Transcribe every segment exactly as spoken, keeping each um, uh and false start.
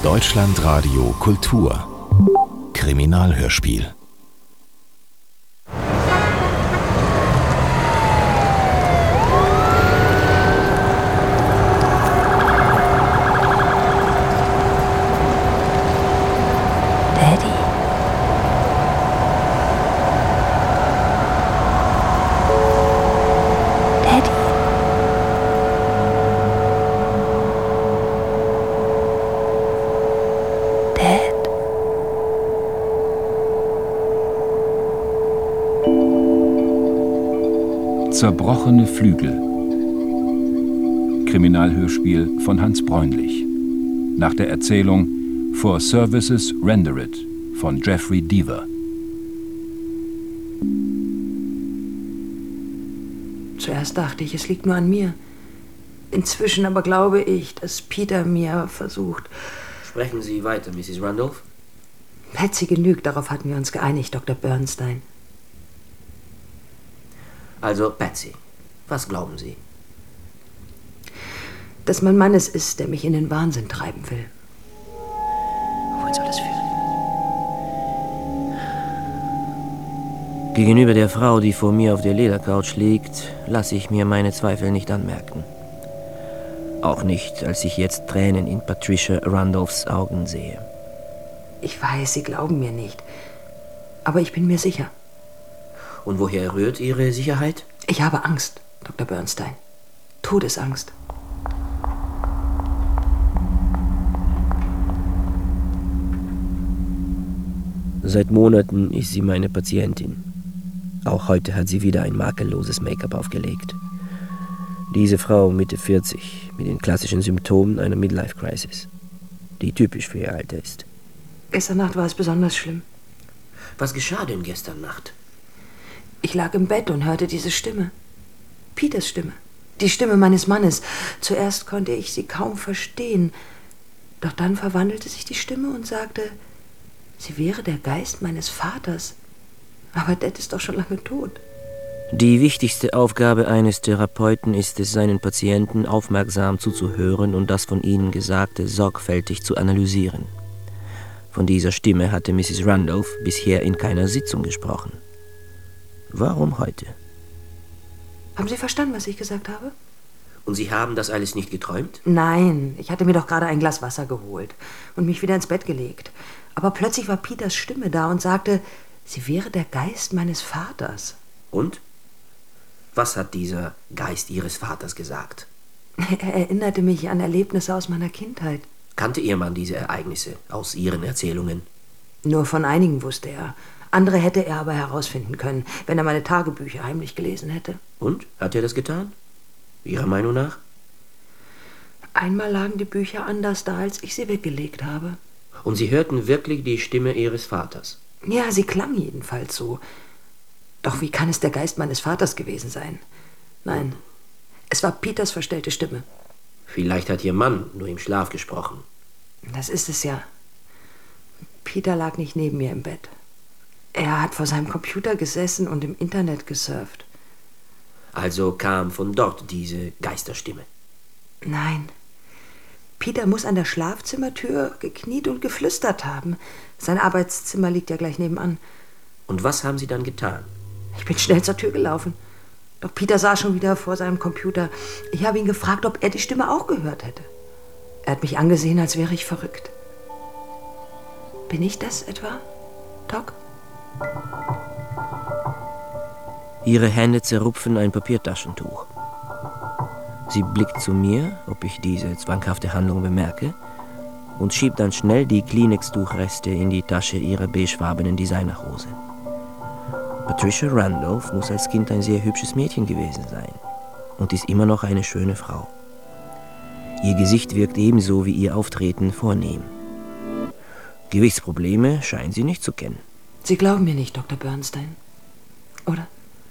Deutschlandradio Kultur Kriminalhörspiel. Zerbrochene Flügel. Kriminalhörspiel von Hans Bräunlich. Nach der Erzählung For Services Rendered von Jeffrey Deaver. Zuerst dachte ich, es liegt nur an mir. Inzwischen aber glaube ich, dass Peter mir versucht... Sprechen Sie weiter, Misses Randolph. Patsy genügt, darauf hatten wir uns geeinigt, Doktor Bernstein. Also, Patsy, was glauben Sie? Dass mein Mann es ist, der mich in den Wahnsinn treiben will. Wohin soll das führen? Gegenüber der Frau, die vor mir auf der Ledercouch liegt, lasse ich mir meine Zweifel nicht anmerken. Auch nicht, als ich jetzt Tränen in Patricia Randolphs Augen sehe. Ich weiß, Sie glauben mir nicht. Aber ich bin mir sicher. Und woher rührt Ihre Sicherheit? Ich habe Angst, Doktor Bernstein. Todesangst. Seit Monaten ist sie meine Patientin. Auch heute hat sie wieder ein makelloses Make-up aufgelegt. Diese Frau, Mitte vierzig, mit den klassischen Symptomen einer Midlife-Crisis, die typisch für ihr Alter ist. Gestern Nacht war es besonders schlimm. Was geschah denn gestern Nacht? Ich lag im Bett und hörte diese Stimme. Peters Stimme. Die Stimme meines Mannes. Zuerst konnte ich sie kaum verstehen. Doch dann verwandelte sich die Stimme und sagte, sie wäre der Geist meines Vaters. Aber Dad ist doch schon lange tot. Die wichtigste Aufgabe eines Therapeuten ist es, seinen Patienten aufmerksam zuzuhören und das von ihnen Gesagte sorgfältig zu analysieren. Von dieser Stimme hatte Misses Randolph bisher in keiner Sitzung gesprochen. Warum heute? Haben Sie verstanden, was ich gesagt habe? Und Sie haben das alles nicht geträumt? Nein, ich hatte mir doch gerade ein Glas Wasser geholt und mich wieder ins Bett gelegt. Aber plötzlich war Peters Stimme da und sagte, sie wäre der Geist meines Vaters. Und? Was hat dieser Geist Ihres Vaters gesagt? Er erinnerte mich an Erlebnisse aus meiner Kindheit. Kannte Ihr Mann diese Ereignisse aus Ihren Erzählungen? Nur von einigen wusste er. Andere hätte er aber herausfinden können, wenn er meine Tagebücher heimlich gelesen hätte. Und? Hat er das getan? Ihrer Meinung nach? Einmal lagen die Bücher anders da, als ich sie weggelegt habe. Und Sie hörten wirklich die Stimme Ihres Vaters? Ja, sie klang jedenfalls so. Doch wie kann es der Geist meines Vaters gewesen sein? Nein, es war Peters verstellte Stimme. Vielleicht hat Ihr Mann nur im Schlaf gesprochen. Das ist es ja. Peter lag nicht neben mir im Bett. Er hat vor seinem Computer gesessen und im Internet gesurft. Also kam von dort diese Geisterstimme? Nein. Peter muss an der Schlafzimmertür gekniet und geflüstert haben. Sein Arbeitszimmer liegt ja gleich nebenan. Und was haben Sie dann getan? Ich bin schnell zur Tür gelaufen. Doch Peter saß schon wieder vor seinem Computer. Ich habe ihn gefragt, ob er die Stimme auch gehört hätte. Er hat mich angesehen, als wäre ich verrückt. Bin ich das etwa, Doc? Ihre Hände zerrupfen ein Papiertaschentuch. Sie blickt zu mir, ob ich diese zwanghafte Handlung bemerke, und schiebt dann schnell die Kleenex-Tuchreste in die Tasche ihrer beigefarbenen Designerhose. Patricia Randolph muss als Kind ein sehr hübsches Mädchen gewesen sein und ist immer noch eine schöne Frau. Ihr Gesicht wirkt ebenso wie ihr Auftreten vornehm. Gewichtsprobleme scheint sie nicht zu kennen. Sie glauben mir nicht, Doktor Bernstein, oder?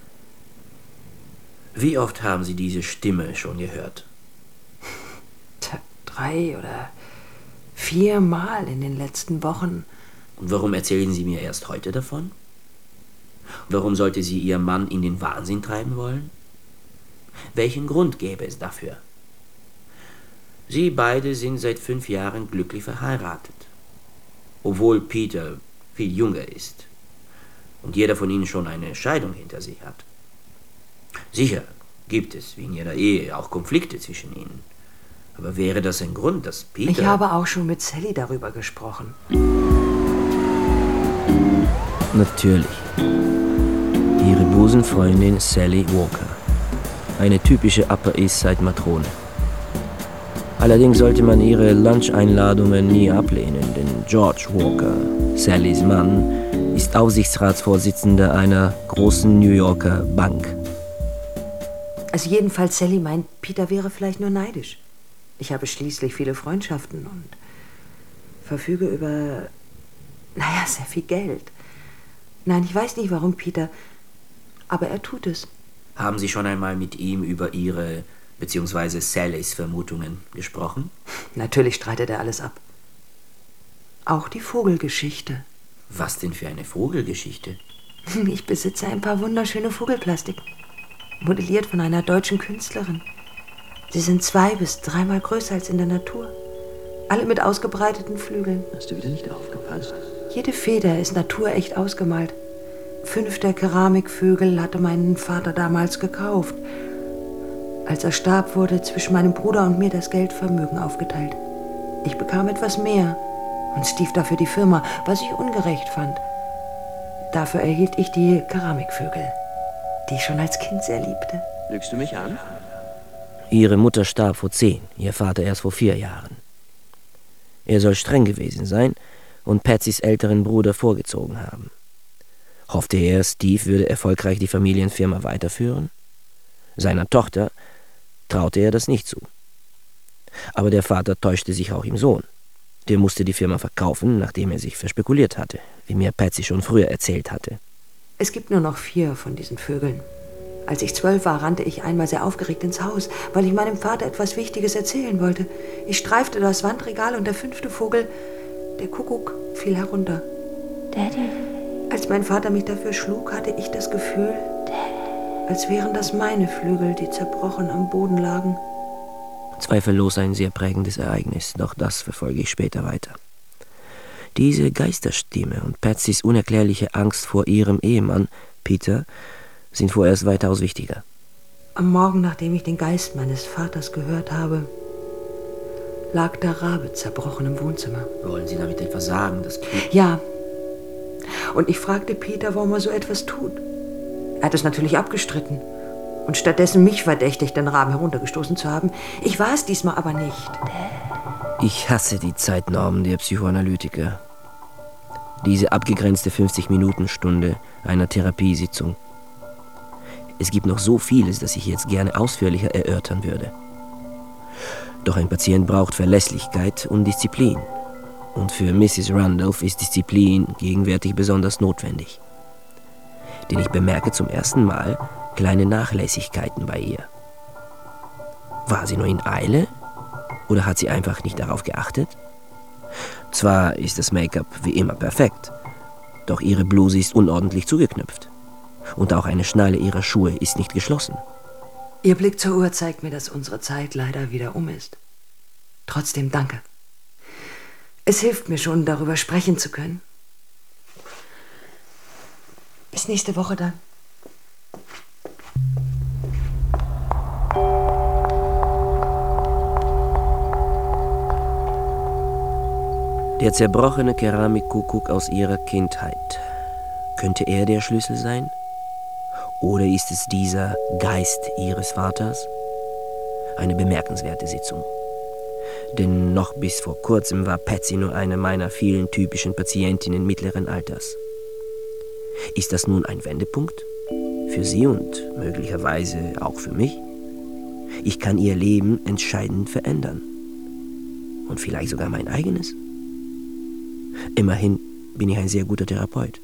Wie oft haben Sie diese Stimme schon gehört? Tja, drei oder viermal in den letzten Wochen. Und warum erzählen Sie mir erst heute davon? Warum sollte sie Ihr Mann in den Wahnsinn treiben wollen? Welchen Grund gäbe es dafür? Sie beide sind seit fünf Jahren glücklich verheiratet. Obwohl Peter viel jünger ist und jeder von ihnen schon eine Scheidung hinter sich hat. Sicher gibt es, wie in jeder Ehe, auch Konflikte zwischen ihnen. Aber wäre das ein Grund, dass Peter... Ich habe auch schon mit Sally darüber gesprochen. Natürlich. Ihre Busenfreundin Sally Walker. Eine typische Upper East Side Matrone. Allerdings sollte man ihre Lunch-Einladungen nie ablehnen, denn George Walker, Sallys Mann, ist Aufsichtsratsvorsitzender einer großen New Yorker Bank. Also jedenfalls, Sally meint, Peter wäre vielleicht nur neidisch. Ich habe schließlich viele Freundschaften und verfüge über, naja, sehr viel Geld. Nein, ich weiß nicht, warum Peter, aber er tut es. Haben Sie schon einmal mit ihm über Ihre beziehungsweise Sallys Vermutungen gesprochen? Natürlich streitet er alles ab. Auch die Vogelgeschichte. Was denn für eine Vogelgeschichte? Ich besitze ein paar wunderschöne Vogelplastik, modelliert von einer deutschen Künstlerin. Sie sind zwei bis dreimal größer als in der Natur. Alle mit ausgebreiteten Flügeln. Hast du wieder nicht aufgepasst? Jede Feder ist naturecht ausgemalt. Fünf der Keramikvögel hatte mein Vater damals gekauft. Als er starb, wurde zwischen meinem Bruder und mir das Geldvermögen aufgeteilt. Ich bekam etwas mehr und Steve dafür die Firma, was ich ungerecht fand. Dafür erhielt ich die Keramikvögel, die ich schon als Kind sehr liebte. Lügst du mich an? Ihre Mutter starb vor zehn, ihr Vater erst vor vier Jahren. Er soll streng gewesen sein und Patsys älteren Bruder vorgezogen haben. Hoffte er, Steve würde erfolgreich die Familienfirma weiterführen? Seiner Tochter traute er das nicht zu. Aber der Vater täuschte sich auch im Sohn. Der musste die Firma verkaufen, nachdem er sich verspekuliert hatte, wie mir Patsy schon früher erzählt hatte. Es gibt nur noch vier von diesen Vögeln. Als ich zwölf war, rannte ich einmal sehr aufgeregt ins Haus, weil ich meinem Vater etwas Wichtiges erzählen wollte. Ich streifte das Wandregal und der fünfte Vogel, der Kuckuck, fiel herunter. Daddy. Als mein Vater mich dafür schlug, hatte ich das Gefühl, als wären das meine Flügel, die zerbrochen am Boden lagen. Zweifellos ein sehr prägendes Ereignis, doch das verfolge ich später weiter. Diese Geisterstimme und Patsys unerklärliche Angst vor ihrem Ehemann, Peter, sind vorerst weitaus wichtiger. Am Morgen, nachdem ich den Geist meines Vaters gehört habe, lag der Rabe zerbrochen im Wohnzimmer. Wollen Sie damit etwas sagen, dass Peter... Ja. Und ich fragte Peter, warum er so etwas tut. Er hat es natürlich abgestritten und stattdessen mich verdächtigt, den Raben heruntergestoßen zu haben. Ich war es diesmal aber nicht. Ich hasse die Zeitnormen der Psychoanalytiker. Diese abgegrenzte fünfzig-Minuten-Stunde einer Therapiesitzung. Es gibt noch so vieles, das ich jetzt gerne ausführlicher erörtern würde. Doch ein Patient braucht Verlässlichkeit und Disziplin. Und für Misses Randolph ist Disziplin gegenwärtig besonders notwendig. Denn ich bemerke zum ersten Mal kleine Nachlässigkeiten bei ihr. War sie nur in Eile? Oder hat sie einfach nicht darauf geachtet? Zwar ist das Make-up wie immer perfekt, doch ihre Bluse ist unordentlich zugeknöpft. Und auch eine Schnalle ihrer Schuhe ist nicht geschlossen. Ihr Blick zur Uhr zeigt mir, dass unsere Zeit leider wieder um ist. Trotzdem danke. Es hilft mir schon, darüber sprechen zu können. Bis nächste Woche dann. Der zerbrochene Keramikkuckuck aus ihrer Kindheit. Könnte er der Schlüssel sein? Oder ist es dieser Geist ihres Vaters? Eine bemerkenswerte Sitzung. Denn noch bis vor kurzem war Patsy nur eine meiner vielen typischen Patientinnen mittleren Alters. Ist das nun ein Wendepunkt? Für sie und möglicherweise auch für mich? Ich kann ihr Leben entscheidend verändern. Und vielleicht sogar mein eigenes. Immerhin bin ich ein sehr guter Therapeut.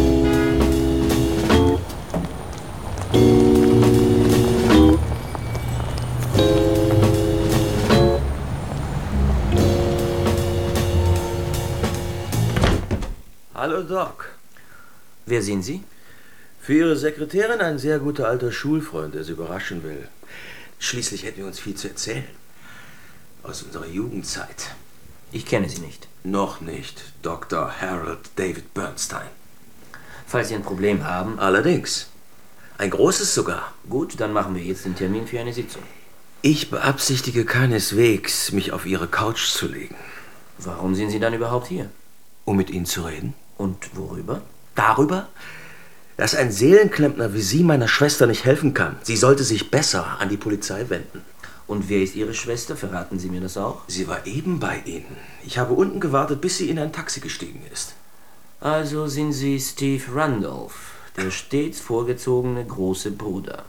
Hallo, Doc. Wer sind Sie? Für Ihre Sekretärin ein sehr guter alter Schulfreund, der Sie überraschen will. Schließlich hätten wir uns viel zu erzählen. Aus unserer Jugendzeit. Ich kenne Sie nicht. Noch nicht. Doktor Harold David Bernstein. Falls Sie ein Problem haben... Allerdings. Ein großes sogar. Gut, dann machen wir jetzt den Termin für eine Sitzung. Ich beabsichtige keineswegs, mich auf Ihre Couch zu legen. Warum sind Sie dann überhaupt hier? Um mit Ihnen zu reden. Und worüber? Darüber, dass ein Seelenklempner wie Sie meiner Schwester nicht helfen kann. Sie sollte sich besser an die Polizei wenden. Und wer ist Ihre Schwester? Verraten Sie mir das auch? Sie war eben bei Ihnen. Ich habe unten gewartet, bis sie in ein Taxi gestiegen ist. Also sind Sie Steve Randolph, der stets vorgezogene große Bruder.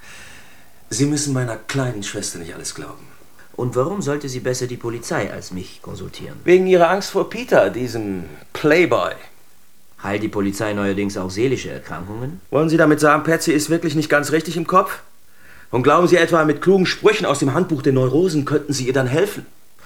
Sie müssen meiner kleinen Schwester nicht alles glauben. Und warum sollte sie besser die Polizei als mich konsultieren? Wegen Ihrer Angst vor Peter, diesem Playboy. Heilt die Polizei neuerdings auch seelische Erkrankungen? Wollen Sie damit sagen, Patsy ist wirklich nicht ganz richtig im Kopf? Und glauben Sie etwa, mit klugen Sprüchen aus dem Handbuch der Neurosen könnten Sie ihr dann helfen?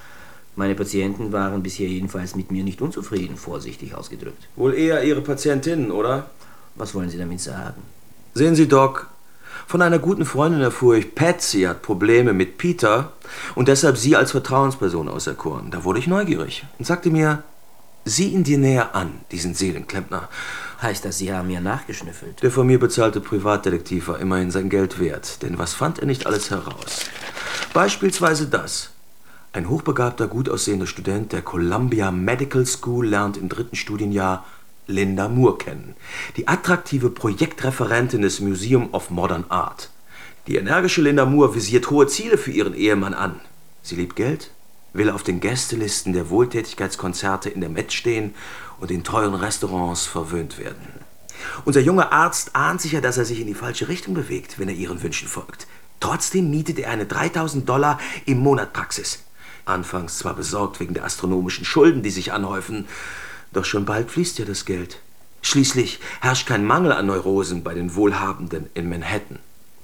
Meine Patienten waren bisher jedenfalls mit mir nicht unzufrieden, vorsichtig ausgedrückt. Wohl eher Ihre Patientinnen, oder? Was wollen Sie damit sagen? Sehen Sie, Doc, von einer guten Freundin erfuhr ich, Patsy hat Probleme mit Peter und deshalb Sie als Vertrauensperson auserkoren. Da wurde ich neugierig und sagte mir, sieh ihn dir näher an, diesen Seelenklempner. Heißt das, Sie haben mir nachgeschnüffelt? Der von mir bezahlte Privatdetektiv war immerhin sein Geld wert, denn was fand er nicht alles heraus? Beispielsweise das. Ein hochbegabter, gut aussehender Student der Columbia Medical School lernt im dritten Studienjahr Linda Moore kennen, die attraktive Projektreferentin des Museum of Modern Art. Die energische Linda Moore visiert hohe Ziele für ihren Ehemann an. Sie liebt Geld, will auf den Gästelisten der Wohltätigkeitskonzerte in der Met stehen und in teuren Restaurants verwöhnt werden. Unser junger Arzt ahnt sicher, dass er sich in die falsche Richtung bewegt, wenn er ihren Wünschen folgt. Trotzdem mietet er eine dreitausend Dollar im Monat Praxis. Anfangs zwar besorgt wegen der astronomischen Schulden, die sich anhäufen, doch schon bald fließt ja das Geld. Schließlich herrscht kein Mangel an Neurosen bei den Wohlhabenden in Manhattan.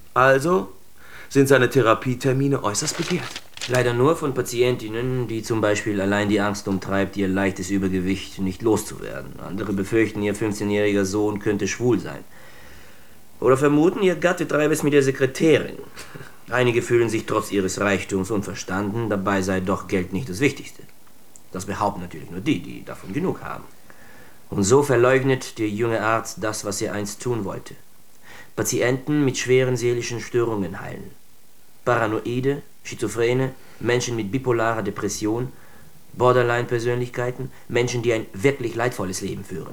Also sind seine Therapietermine äußerst begehrt. Leider nur von Patientinnen, die zum Beispiel allein die Angst umtreibt, ihr leichtes Übergewicht nicht loszuwerden. Andere befürchten, ihr fünfzehnjähriger Sohn könnte schwul sein. Oder vermuten, ihr Gatte treibe es mit der Sekretärin. Einige fühlen sich trotz ihres Reichtums unverstanden, dabei sei doch Geld nicht das Wichtigste. Das behaupten natürlich nur die, die davon genug haben. Und so verleugnet der junge Arzt das, was er einst tun wollte. Patienten mit schweren seelischen Störungen heilen. Paranoide, Schizophrene, Menschen mit bipolarer Depression, Borderline-Persönlichkeiten, Menschen, die ein wirklich leidvolles Leben führen,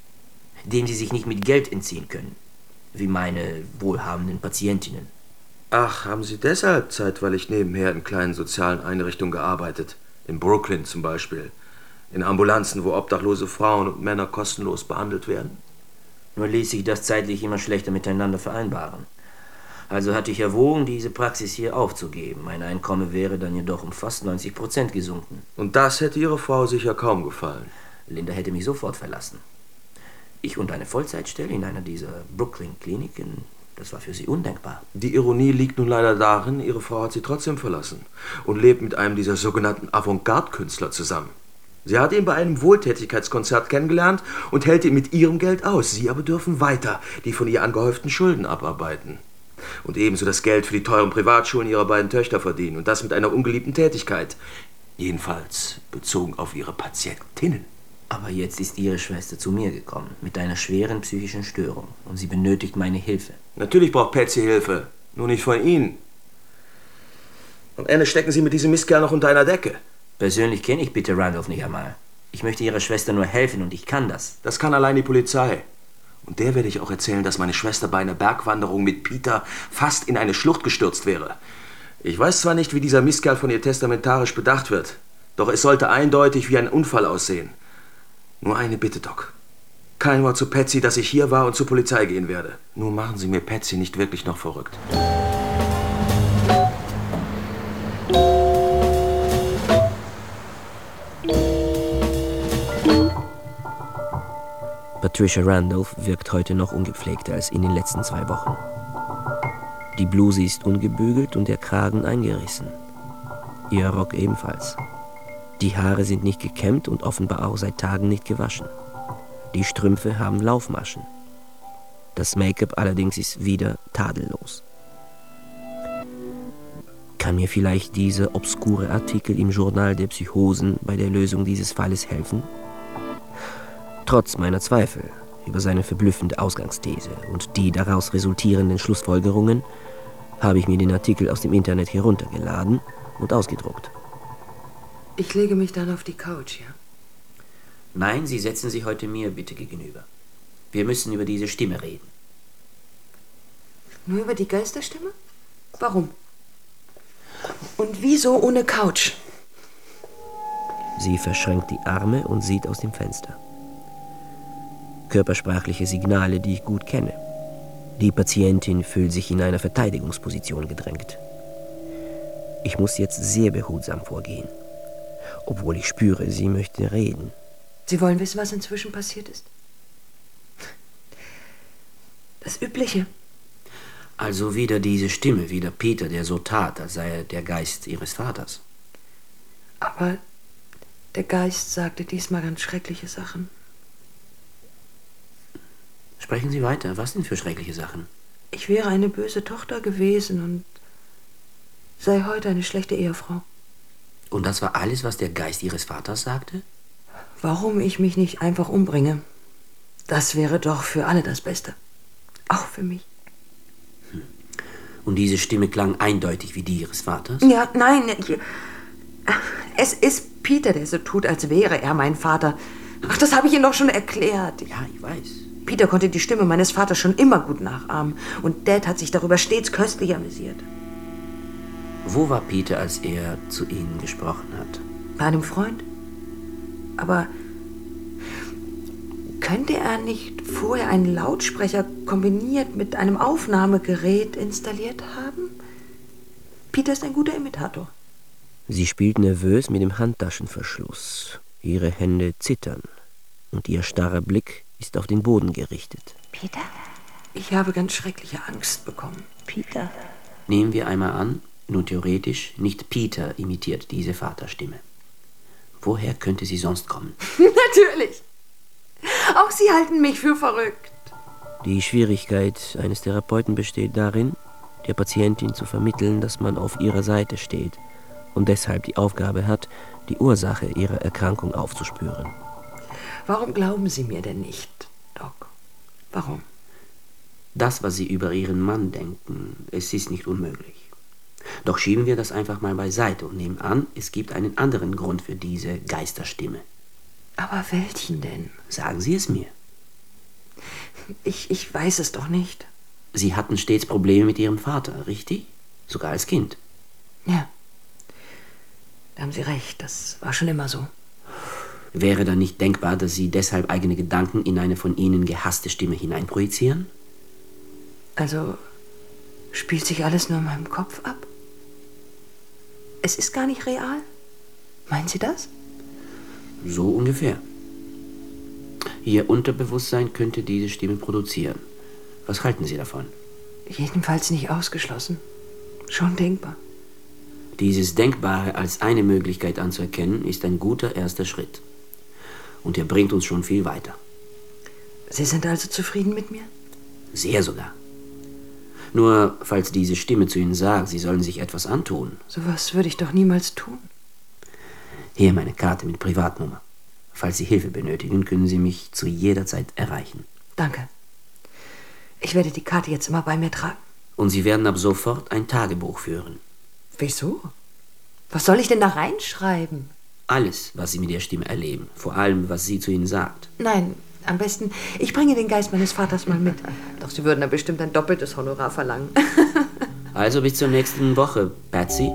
dem sie sich nicht mit Geld entziehen können, wie meine wohlhabenden Patientinnen. Ach, haben Sie deshalb zeitweilig nebenher in kleinen sozialen Einrichtungen gearbeitet? In Brooklyn zum Beispiel. In Ambulanzen, wo obdachlose Frauen und Männer kostenlos behandelt werden? Nur ließ sich das zeitlich immer schlechter miteinander vereinbaren. Also hatte ich erwogen, diese Praxis hier aufzugeben. Mein Einkommen wäre dann jedoch um fast neunzig Prozent gesunken. Und das hätte Ihrer Frau sicher kaum gefallen. Linda hätte mich sofort verlassen. Ich und eine Vollzeitstelle in einer dieser Brooklyn-Kliniken, das war für sie undenkbar. Die Ironie liegt nun leider darin, Ihre Frau hat sie trotzdem verlassen und lebt mit einem dieser sogenannten Avantgarde-Künstler zusammen. Sie hat ihn bei einem Wohltätigkeitskonzert kennengelernt und hält ihn mit ihrem Geld aus. Sie aber dürfen weiter die von ihr angehäuften Schulden abarbeiten. Und ebenso das Geld für die teuren Privatschulen ihrer beiden Töchter verdienen. Und das mit einer ungeliebten Tätigkeit. Jedenfalls bezogen auf ihre Patientinnen. Aber jetzt ist ihre Schwester zu mir gekommen, mit einer schweren psychischen Störung. Und sie benötigt meine Hilfe. Natürlich braucht Patsy Hilfe, nur nicht von Ihnen. Am Ende stecken Sie mit diesem Mistkerl noch unter einer Decke. Persönlich kenne ich Peter Randolph nicht einmal. Ich möchte ihrer Schwester nur helfen und ich kann das. Das kann allein die Polizei. Und der werde ich auch erzählen, dass meine Schwester bei einer Bergwanderung mit Peter fast in eine Schlucht gestürzt wäre. Ich weiß zwar nicht, wie dieser Mistkerl von ihr testamentarisch bedacht wird, doch es sollte eindeutig wie ein Unfall aussehen. Nur eine Bitte, Doc. Kein Wort zu Patsy, dass ich hier war und zur Polizei gehen werde. Nur machen Sie mir Patsy nicht wirklich noch verrückt. Patricia Randolph wirkt heute noch ungepflegter als in den letzten zwei Wochen. Die Bluse ist ungebügelt und der Kragen eingerissen. Ihr Rock ebenfalls. Die Haare sind nicht gekämmt und offenbar auch seit Tagen nicht gewaschen. Die Strümpfe haben Laufmaschen. Das Make-up allerdings ist wieder tadellos. Kann mir vielleicht dieser obskure Artikel im Journal der Psychosen bei der Lösung dieses Falles helfen? Trotz meiner Zweifel über seine verblüffende Ausgangsthese und die daraus resultierenden Schlussfolgerungen habe ich mir den Artikel aus dem Internet heruntergeladen und ausgedruckt. Ich lege mich dann auf die Couch, ja? Nein, Sie setzen sich heute mir bitte gegenüber. Wir müssen über diese Stimme reden. Nur über die Geisterstimme? Warum? Und wieso ohne Couch? Sie verschränkt die Arme und sieht aus dem Fenster. Körpersprachliche Signale, die ich gut kenne. Die Patientin fühlt sich in einer Verteidigungsposition gedrängt. Ich muss jetzt sehr behutsam vorgehen, obwohl ich spüre, sie möchte reden. Sie wollen wissen, was inzwischen passiert ist? Das Übliche. Also wieder diese Stimme, wieder Peter, der so tat, als sei er der Geist Ihres Vaters. Aber der Geist sagte diesmal ganz schreckliche Sachen. Sprechen Sie weiter. Was denn für schreckliche Sachen? Ich wäre eine böse Tochter gewesen und sei heute eine schlechte Ehefrau. Und das war alles, was der Geist Ihres Vaters sagte? Warum ich mich nicht einfach umbringe? Das wäre doch für alle das Beste. Auch für mich. Hm. Und diese Stimme klang eindeutig wie die Ihres Vaters? Ja, nein. Es ist Peter, der so tut, als wäre er mein Vater. Ach, das habe ich Ihnen doch schon erklärt. Ja, ich weiß. Peter konnte die Stimme meines Vaters schon immer gut nachahmen. Und Dad hat sich darüber stets köstlich amüsiert. Wo war Peter, als er zu Ihnen gesprochen hat? Bei einem Freund. Aber könnte er nicht vorher einen Lautsprecher kombiniert mit einem Aufnahmegerät installiert haben? Peter ist ein guter Imitator. Sie spielt nervös mit dem Handtaschenverschluss. Ihre Hände zittern und ihr starrer Blick ist auf den Boden gerichtet. Peter? Ich habe ganz schreckliche Angst bekommen. Peter? Nehmen wir einmal an, nur theoretisch, nicht Peter imitiert diese Vaterstimme. Woher könnte sie sonst kommen? Natürlich. Auch Sie halten mich für verrückt. Die Schwierigkeit eines Therapeuten besteht darin, der Patientin zu vermitteln, dass man auf ihrer Seite steht und deshalb die Aufgabe hat, die Ursache ihrer Erkrankung aufzuspüren. Warum glauben Sie mir denn nicht, Doc? Warum? Das, was Sie über Ihren Mann denken, es ist nicht unmöglich. Doch schieben wir das einfach mal beiseite und nehmen an, es gibt einen anderen Grund für diese Geisterstimme. Aber welchen denn? Sagen Sie es mir. Ich, ich weiß es doch nicht. Sie hatten stets Probleme mit Ihrem Vater, richtig? Sogar als Kind. Ja. Da haben Sie recht, das war schon immer so. Wäre dann nicht denkbar, dass Sie deshalb eigene Gedanken in eine von Ihnen gehasste Stimme hineinprojizieren? Also spielt sich alles nur in meinem Kopf ab? Es ist gar nicht real? Meinen Sie das? So ungefähr. Ihr Unterbewusstsein könnte diese Stimme produzieren. Was halten Sie davon? Jedenfalls nicht ausgeschlossen. Schon denkbar. Dieses Denkbare als eine Möglichkeit anzuerkennen, ist ein guter erster Schritt. Und er bringt uns schon viel weiter. Sie sind also zufrieden mit mir? Sehr sogar. Nur, falls diese Stimme zu Ihnen sagt, Sie sollen sich etwas antun. Sowas würde ich doch niemals tun. Hier meine Karte mit Privatnummer. Falls Sie Hilfe benötigen, können Sie mich zu jeder Zeit erreichen. Danke. Ich werde die Karte jetzt immer bei mir tragen. Und Sie werden ab sofort ein Tagebuch führen. Wieso? Was soll ich denn da reinschreiben? Alles, was Sie mit der Stimme erleben. Vor allem, was sie zu Ihnen sagt. Nein, am besten, ich bringe den Geist meines Vaters mal mit. Doch Sie würden da bestimmt ein doppeltes Honorar verlangen. Also bis zur nächsten Woche, Patsy.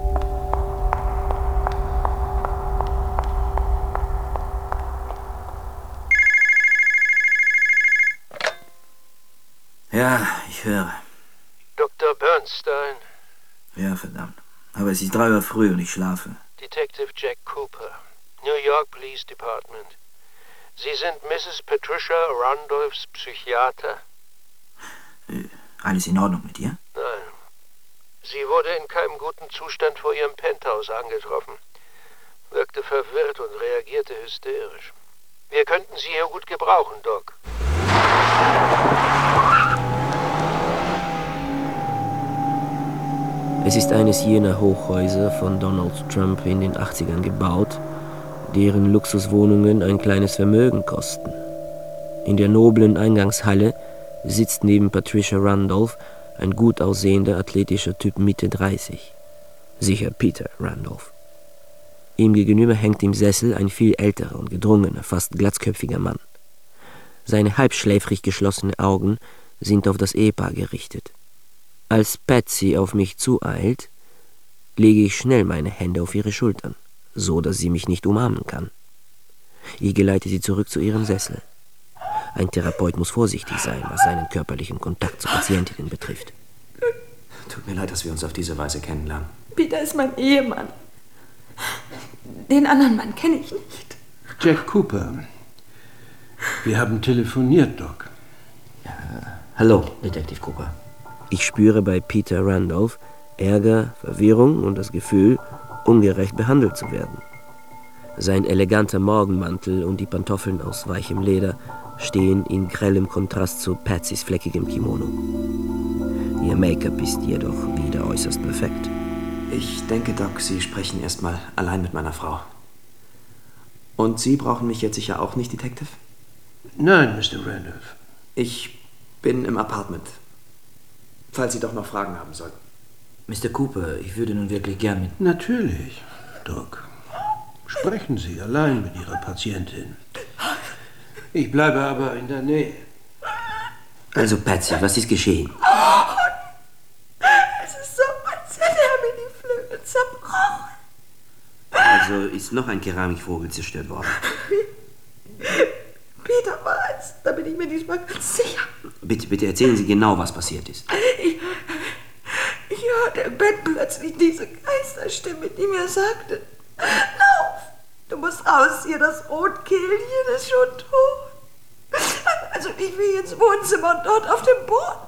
Ja, ich höre. Doktor Bernstein. Ja, verdammt. Aber es ist drei Uhr früh und ich schlafe. Detective Jack Cooper, New York Police Department. Sie sind Misses Patricia Randolphs Psychiater? Äh, alles in Ordnung mit ihr? Nein. Sie wurde in keinem guten Zustand vor ihrem Penthouse angetroffen. Wirkte verwirrt und reagierte hysterisch. Wir könnten Sie hier gut gebrauchen, Doc. Es ist eines jener Hochhäuser von Donald Trump in den achtzigern gebaut, deren Luxuswohnungen ein kleines Vermögen kosten. In der noblen Eingangshalle sitzt neben Patricia Randolph ein gut aussehender, athletischer Typ Mitte dreißig. Sicher Peter Randolph. Ihm gegenüber hängt im Sessel ein viel älterer und gedrungener, fast glatzköpfiger Mann. Seine halbschläfrig geschlossenen Augen sind auf das Ehepaar gerichtet. Als Patsy auf mich zueilt, lege ich schnell meine Hände auf ihre Schultern, so dass sie mich nicht umarmen kann. Ich geleite sie zurück zu ihrem Sessel. Ein Therapeut muss vorsichtig sein, was seinen körperlichen Kontakt zu Patientinnen betrifft. Tut mir leid, dass wir uns auf diese Weise kennenlernen. Peter ist mein Ehemann. Den anderen Mann kenne ich nicht. Jack Cooper. Wir haben telefoniert, Doc. Ja, hallo, Detektiv Cooper. Ich spüre bei Peter Randolph Ärger, Verwirrung und das Gefühl, ungerecht behandelt zu werden. Sein eleganter Morgenmantel und die Pantoffeln aus weichem Leder stehen in grellem Kontrast zu Patsys fleckigem Kimono. Ihr Make-up ist jedoch wieder äußerst perfekt. Ich denke, Doc, Sie sprechen erstmal allein mit meiner Frau. Und Sie brauchen mich jetzt sicher auch nicht, Detective? Nein, Mister Randolph. Ich bin im Apartment. Falls Sie doch noch Fragen haben sollten. Mister Cooper, ich würde nun wirklich gern mit... Natürlich, Doc. Sprechen Sie allein mit Ihrer Patientin. Ich bleibe aber in der Nähe. Also, Patsy, was ist geschehen? Es ist so, als hätte er mir die Flügel zerbrochen. Also ist noch ein Keramikvogel zerstört worden. Peter war es, da bin ich mir diesmal ganz sicher. Bitte, bitte erzählen Sie genau, was passiert ist. Ich, ich hörte im Bett plötzlich diese Geisterstimme, die mir sagte, lauf, du musst raus hier, das Rotkehlchen ist schon tot. Also ich will ins Wohnzimmer und dort auf dem Boden.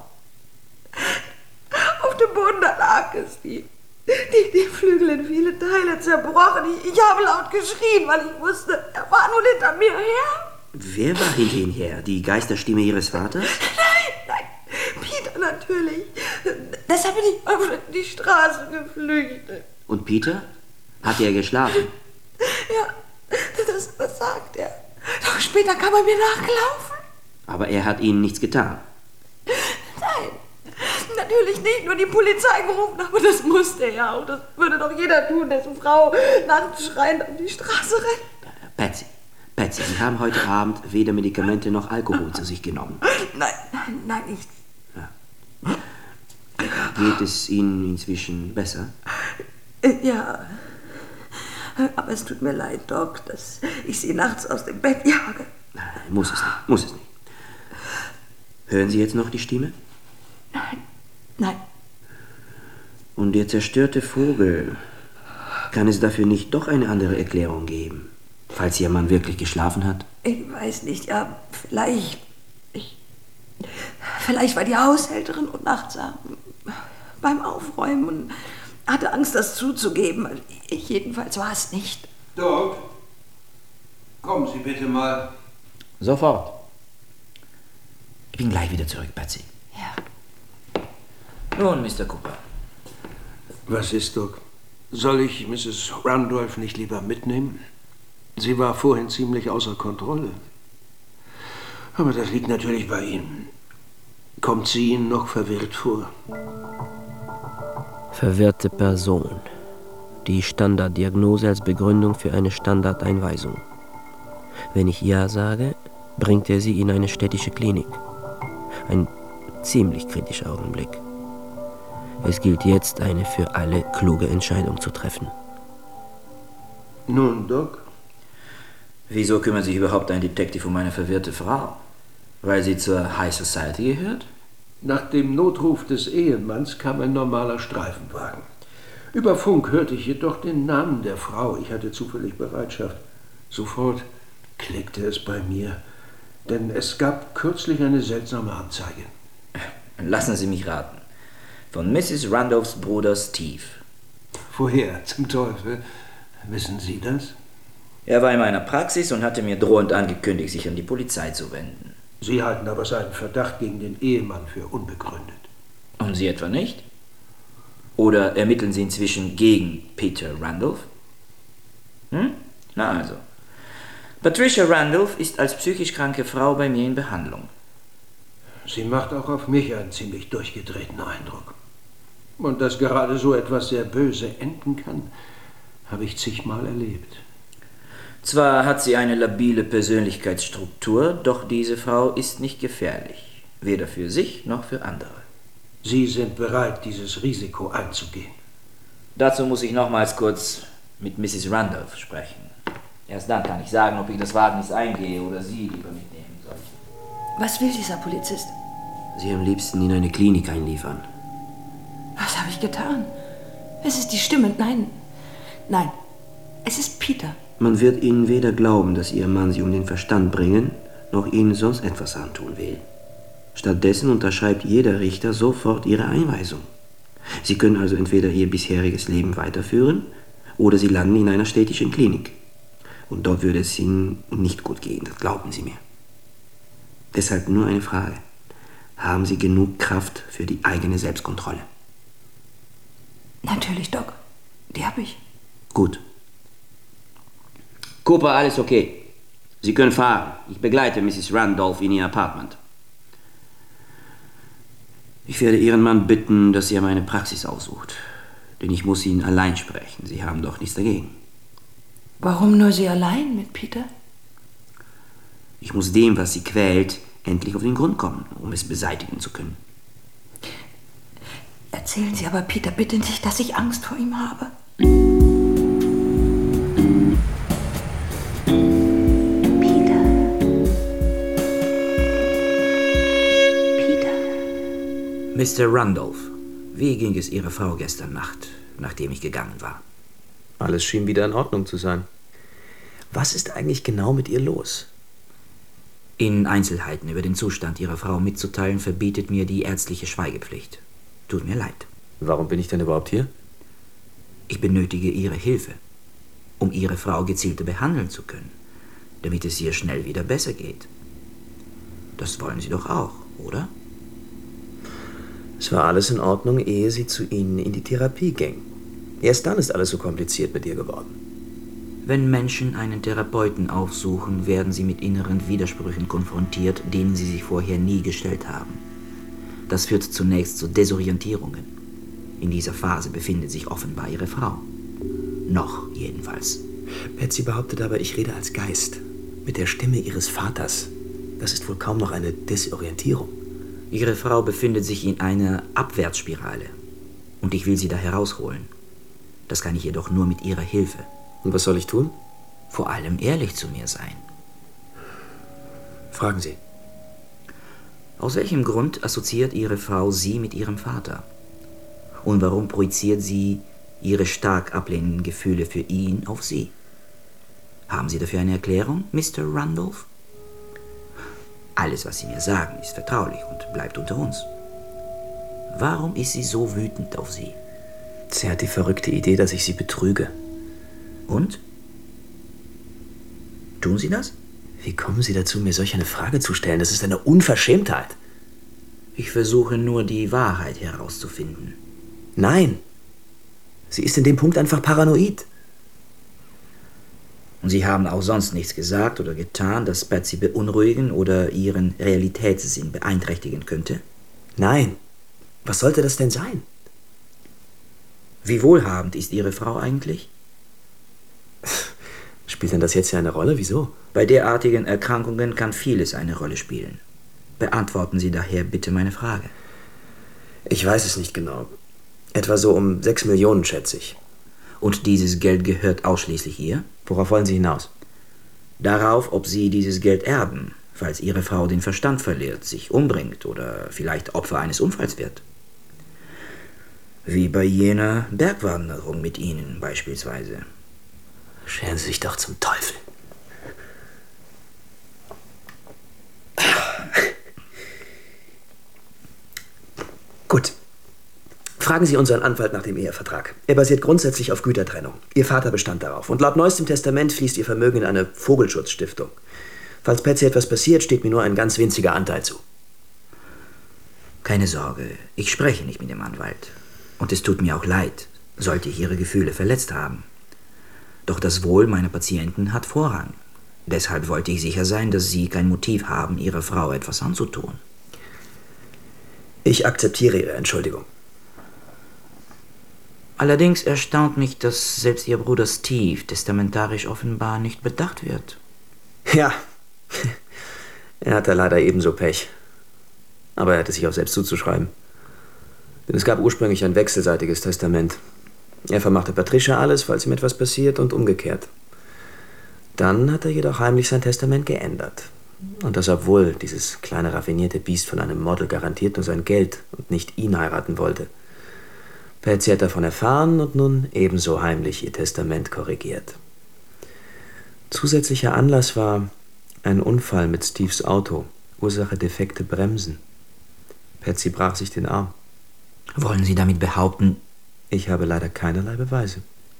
Auf dem Boden, da lag es, die, die, die Flügel in viele Teile zerbrochen. Ich, ich habe laut geschrien, weil ich wusste, er war nun hinter mir her. Wer war hinter Ihnen her? Die Geisterstimme Ihres Vaters? Nein, nein, Peter natürlich. Deshalb bin ich auf die Straße geflüchtet. Und Peter? Hat er geschlafen? Ja, das, das sagt er. Doch später kam er mir nachgelaufen. Aber er hat Ihnen nichts getan? Nein, natürlich nicht, nur die Polizei gerufen, aber das musste er auch. Das würde doch jeder tun, dessen Frau nachts schreiend auf die Straße rennt. Patsy, Patsy, Sie haben heute Abend weder Medikamente noch Alkohol zu sich genommen. Nein, nein, nein, nicht. Ja. Geht es Ihnen inzwischen besser? Ja, aber es tut mir leid, Doc, dass ich Sie nachts aus dem Bett jage. Nein, muss es nicht, muss es nicht. Hören Sie jetzt noch die Stimme? Nein, nein. Und der zerstörte Vogel, kann es dafür nicht doch eine andere Erklärung geben, falls Ihr Mann wirklich geschlafen hat? Ich weiß nicht, ja, vielleicht... Ich, vielleicht war die Haushälterin unnachtsam beim Aufräumen und hatte Angst, das zuzugeben. Ich jedenfalls war es nicht. Doc, kommen Sie bitte mal. Sofort. Ich bin gleich wieder zurück, Patsy. Ja. Nun, Mister Cooper. Was ist, Doc? Soll ich Misses Randolph nicht lieber mitnehmen? Sie war vorhin ziemlich außer Kontrolle. Aber das liegt natürlich bei Ihnen. Kommt sie Ihnen noch verwirrt vor? Verwirrte Person. Die Standarddiagnose als Begründung für eine Standardeinweisung. Wenn ich Ja sage, bringt er sie in eine städtische Klinik. Ein ziemlich kritischer Augenblick. Es gilt jetzt, eine für alle kluge Entscheidung zu treffen. Nun, Doc? Wieso kümmert sich überhaupt ein Detective um eine verwirrte Frau? Weil sie zur High Society gehört? Nach dem Notruf des Ehemanns kam ein normaler Streifenwagen. Über Funk hörte ich jedoch den Namen der Frau. Ich hatte zufällig Bereitschaft. Sofort klickte es bei mir, denn es gab kürzlich eine seltsame Anzeige. Lassen Sie mich raten. Von Misses Randolphs Bruder Steve. Woher zum Teufel? Wissen Sie das? Er war in meiner Praxis und hatte mir drohend angekündigt, sich an die Polizei zu wenden. Sie halten aber seinen Verdacht gegen den Ehemann für unbegründet. Und Sie etwa nicht? Oder ermitteln Sie inzwischen gegen Peter Randolph? Hm? Na also. Patricia Randolph ist als psychisch kranke Frau bei mir in Behandlung. Sie macht auch auf mich einen ziemlich durchgedrehten Eindruck. Und dass gerade so etwas sehr böse enden kann, habe ich zigmal erlebt. Zwar hat sie eine labile Persönlichkeitsstruktur, doch diese Frau ist nicht gefährlich. Weder für sich noch für andere. Sie sind bereit, dieses Risiko einzugehen. Dazu muss ich nochmals kurz mit Misses Randolph sprechen. Erst dann kann ich sagen, ob ich das Wagnis eingehe oder Sie lieber mitnehmen soll. Was will dieser Polizist? Sie am liebsten in eine Klinik einliefern. Was habe ich getan? Es ist die Stimme. Nein, nein, es ist Peter. Man wird Ihnen weder glauben, dass Ihr Mann Sie um den Verstand bringen, noch Ihnen sonst etwas antun will. Stattdessen unterschreibt jeder Richter sofort Ihre Einweisung. Sie können also entweder Ihr bisheriges Leben weiterführen, oder Sie landen in einer städtischen Klinik. Und dort würde es Ihnen nicht gut gehen, das glauben Sie mir. Deshalb nur eine Frage. Haben Sie genug Kraft für die eigene Selbstkontrolle? Natürlich, Doc. Die habe ich. Gut. Cooper, alles okay. Sie können fahren. Ich begleite Misses Randolph in ihr Apartment. Ich werde Ihren Mann bitten, dass er meine Praxis aussucht. Denn ich muss ihn allein sprechen. Sie haben doch nichts dagegen. Warum nur Sie allein mit Peter? Ich muss dem, was Sie quält, endlich auf den Grund kommen, um es beseitigen zu können. Erzählen Sie aber Peter bitte nicht, dass ich Angst vor ihm habe. Peter. Peter. Mister Randolph, wie ging es Ihrer Frau gestern Nacht, nachdem ich gegangen war? Alles schien wieder in Ordnung zu sein. Was ist eigentlich genau mit ihr los? Ihnen Einzelheiten über den Zustand Ihrer Frau mitzuteilen, verbietet mir die ärztliche Schweigepflicht. Tut mir leid. Warum bin ich denn überhaupt hier? Ich benötige Ihre Hilfe, um Ihre Frau gezielter behandeln zu können, damit es ihr schnell wieder besser geht. Das wollen Sie doch auch, oder? Es war alles in Ordnung, ehe sie zu Ihnen in die Therapie ging. Erst dann ist alles so kompliziert mit ihr geworden. Wenn Menschen einen Therapeuten aufsuchen, werden sie mit inneren Widersprüchen konfrontiert, denen sie sich vorher nie gestellt haben. Das führt zunächst zu Desorientierungen. In dieser Phase befindet sich offenbar Ihre Frau. Noch jedenfalls. Patsy behauptet aber, ich rede als Geist. Mit der Stimme ihres Vaters. Das ist wohl kaum noch eine Desorientierung. Ihre Frau befindet sich in einer Abwärtsspirale. Und ich will sie da herausholen. Das kann ich jedoch nur mit Ihrer Hilfe. Und was soll ich tun? Vor allem ehrlich zu mir sein. Fragen Sie. Aus welchem Grund assoziiert Ihre Frau Sie mit Ihrem Vater? Und warum projiziert sie ihre stark ablehnenden Gefühle für ihn auf Sie? Haben Sie dafür eine Erklärung, Mister Randolph? Alles, was Sie mir sagen, ist vertraulich und bleibt unter uns. Warum ist sie so wütend auf Sie? Sie hat die verrückte Idee, dass ich sie betrüge. Und? Tun Sie das? Wie kommen Sie dazu, mir solch eine Frage zu stellen? Das ist eine Unverschämtheit. Ich versuche nur, die Wahrheit herauszufinden. Nein. Sie ist in dem Punkt einfach paranoid. Und Sie haben auch sonst nichts gesagt oder getan, das Patsy beunruhigen oder ihren Realitätssinn beeinträchtigen könnte? Nein. Was sollte das denn sein? Wie wohlhabend ist Ihre Frau eigentlich? Spielt denn das jetzt ja eine Rolle? Wieso? Bei derartigen Erkrankungen kann vieles eine Rolle spielen. Beantworten Sie daher bitte meine Frage. Ich weiß es nicht genau. Etwa so um sechs Millionen, schätze ich. Und dieses Geld gehört ausschließlich ihr? Worauf wollen Sie hinaus? Darauf, ob Sie dieses Geld erben, falls Ihre Frau den Verstand verliert, sich umbringt oder vielleicht Opfer eines Unfalls wird. Wie bei jener Bergwanderung mit Ihnen beispielsweise. Scheren Sie sich doch zum Teufel. Gut. Fragen Sie unseren Anwalt nach dem Ehevertrag. Er basiert grundsätzlich auf Gütertrennung. Ihr Vater bestand darauf. Und laut neuestem Testament fließt Ihr Vermögen in eine Vogelschutzstiftung. Falls Patsy etwas passiert, steht mir nur ein ganz winziger Anteil zu. Keine Sorge, ich spreche nicht mit dem Anwalt. Und es tut mir auch leid, sollte ich Ihre Gefühle verletzt haben. Doch das Wohl meiner Patienten hat Vorrang. Deshalb wollte ich sicher sein, dass Sie kein Motiv haben, Ihrer Frau etwas anzutun. Ich akzeptiere Ihre Entschuldigung. Allerdings erstaunt mich, dass selbst Ihr Bruder Steve testamentarisch offenbar nicht bedacht wird. Ja, er hatte leider ebenso Pech. Aber er hatte sich auch selbst zuzuschreiben. Denn es gab ursprünglich ein wechselseitiges Testament. Er vermachte Patricia alles, falls ihm etwas passiert, und umgekehrt. Dann hat er jedoch heimlich sein Testament geändert. Und das, obwohl dieses kleine raffinierte Biest von einem Model garantiert nur sein Geld und nicht ihn heiraten wollte. Patsy hat davon erfahren und nun ebenso heimlich ihr Testament korrigiert. Zusätzlicher Anlass war ein Unfall mit Steves Auto, Ursache defekte Bremsen. Patsy brach sich den Arm. Wollen Sie damit behaupten? Ich habe leider keinerlei Beweise.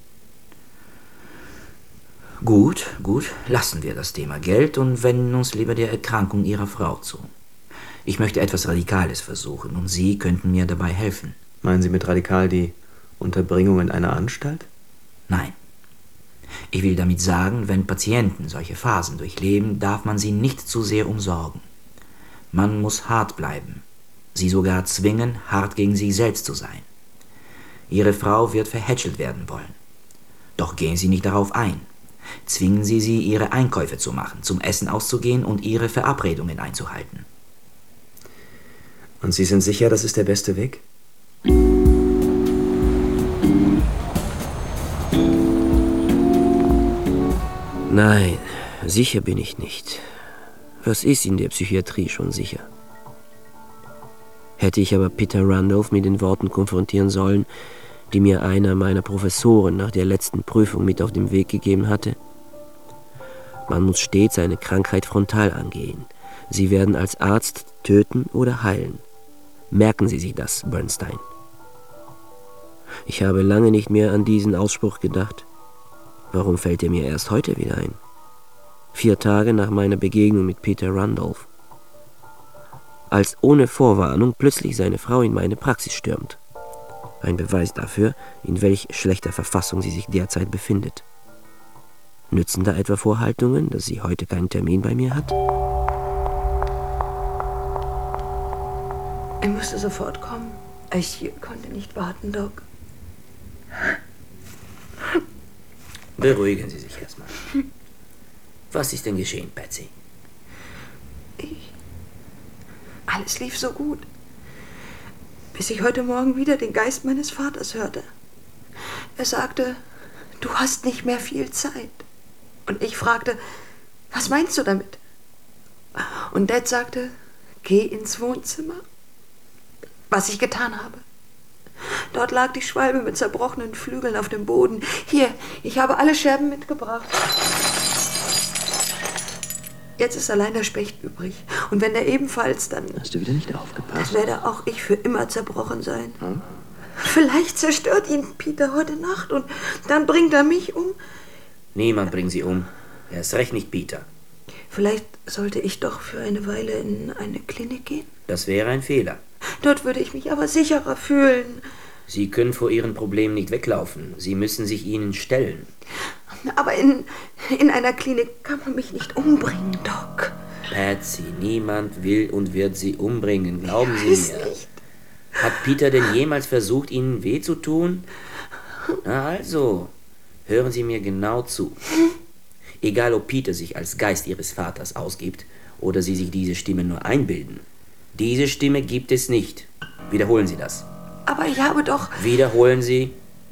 Gut, gut, lassen wir das Thema Geld und wenden uns lieber der Erkrankung Ihrer Frau zu. Ich möchte etwas Radikales versuchen und Sie könnten mir dabei helfen. Meinen Sie mit radikal die Unterbringung in einer Anstalt? Nein. Ich will damit sagen, wenn Patienten solche Phasen durchleben, darf man sie nicht zu sehr umsorgen. Man muss hart bleiben, sie sogar zwingen, hart gegen sich selbst zu sein. Ihre Frau wird verhätschelt werden wollen. Doch gehen Sie nicht darauf ein. Zwingen Sie sie, ihre Einkäufe zu machen, zum Essen auszugehen und ihre Verabredungen einzuhalten. Und Sie sind sicher, das ist der beste Weg? Nein, sicher bin ich nicht. Was ist in der Psychiatrie schon sicher? Hätte ich aber Peter Randolph mit den Worten konfrontieren sollen, die mir einer meiner Professoren nach der letzten Prüfung mit auf den Weg gegeben hatte. Man muss stets eine Krankheit frontal angehen. Sie werden als Arzt töten oder heilen. Merken Sie sich das, Bernstein. Ich habe lange nicht mehr an diesen Ausspruch gedacht. Warum fällt er mir erst heute wieder ein? Vier Tage nach meiner Begegnung mit Peter Randolph. Als ohne Vorwarnung plötzlich seine Frau in meine Praxis stürmt. Ein Beweis dafür, in welch schlechter Verfassung sie sich derzeit befindet. Nützen da etwa Vorhaltungen, dass sie heute keinen Termin bei mir hat? Er musste sofort kommen. Ich konnte nicht warten, Doc. Beruhigen Sie sich erstmal. Was ist denn geschehen, Patsy? Ich... Alles lief so gut. Bis ich heute Morgen wieder den Geist meines Vaters hörte. Er sagte, du hast nicht mehr viel Zeit. Und ich fragte, was meinst du damit? Und Dad sagte, geh ins Wohnzimmer. Was ich getan habe. Dort lag die Schwalbe mit zerbrochenen Flügeln auf dem Boden. Hier, ich habe alle Scherben mitgebracht. Jetzt ist allein der Specht übrig. Und wenn er ebenfalls, dann... Hast du wieder nicht aufgepasst? Dann werde auch ich für immer zerbrochen sein. Hm? Vielleicht zerstört ihn Peter heute Nacht und dann bringt er mich um. Niemand bringt sie um. Er ist recht nicht Peter. Vielleicht sollte ich doch für eine Weile in eine Klinik gehen. Das wäre ein Fehler. Dort würde ich mich aber sicherer fühlen. Sie können vor Ihren Problemen nicht weglaufen. Sie müssen sich ihnen stellen. Aber in, in einer Klinik kann man mich nicht umbringen, Doc. Patsy, niemand will und wird Sie umbringen, glauben Sie weiß mir. Nicht. Hat Peter denn jemals versucht, Ihnen weh zu tun? Na also, hören Sie mir genau zu. Egal, ob Peter sich als Geist Ihres Vaters ausgibt oder Sie sich diese Stimme nur einbilden. Diese Stimme gibt es nicht. Wiederholen Sie das. Aber ich habe doch... Wiederholen Sie.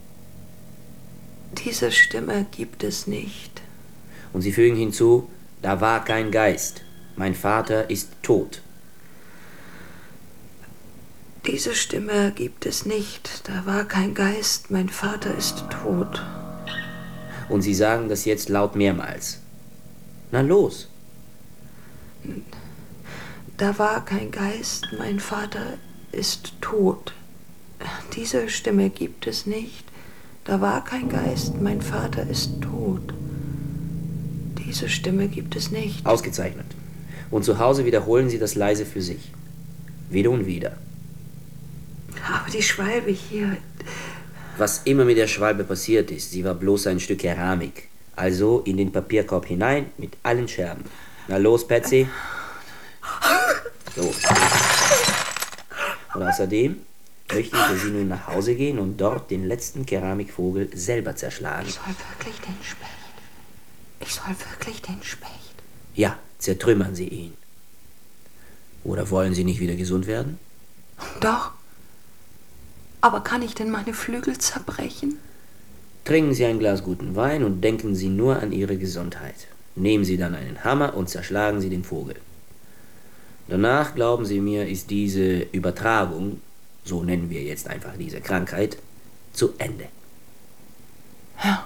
Diese Stimme gibt es nicht. Und Sie fügen hinzu, da war kein Geist. Mein Vater ist tot. Diese Stimme gibt es nicht. Da war kein Geist. Mein Vater ist tot. Und Sie sagen das jetzt laut mehrmals. Na los. Da war kein Geist. Mein Vater ist tot. Diese Stimme gibt es nicht. Da war kein Geist. Mein Vater ist tot. Diese Stimme gibt es nicht. Ausgezeichnet. Und zu Hause wiederholen Sie das leise für sich. Wieder und wieder. Aber die Schwalbe hier, Was immer mit der Schwalbe passiert ist, sie war bloß ein Stück Keramik. Also in den Papierkorb hinein mit allen Scherben. Na los, Patsy. So. Und außerdem möchte ich, dass Sie nun nach Hause gehen und dort den letzten Keramikvogel selber zerschlagen. Ich soll wirklich den Specht. Ich soll wirklich den Specht. Ja, zertrümmern Sie ihn. Oder wollen Sie nicht wieder gesund werden? Doch. Aber kann ich denn meine Flügel zerbrechen? Trinken Sie ein Glas guten Wein und denken Sie nur an Ihre Gesundheit. Nehmen Sie dann einen Hammer und zerschlagen Sie den Vogel. Danach, glauben Sie mir, ist diese Übertragung, so nennen wir jetzt einfach diese Krankheit, zu Ende. Ja.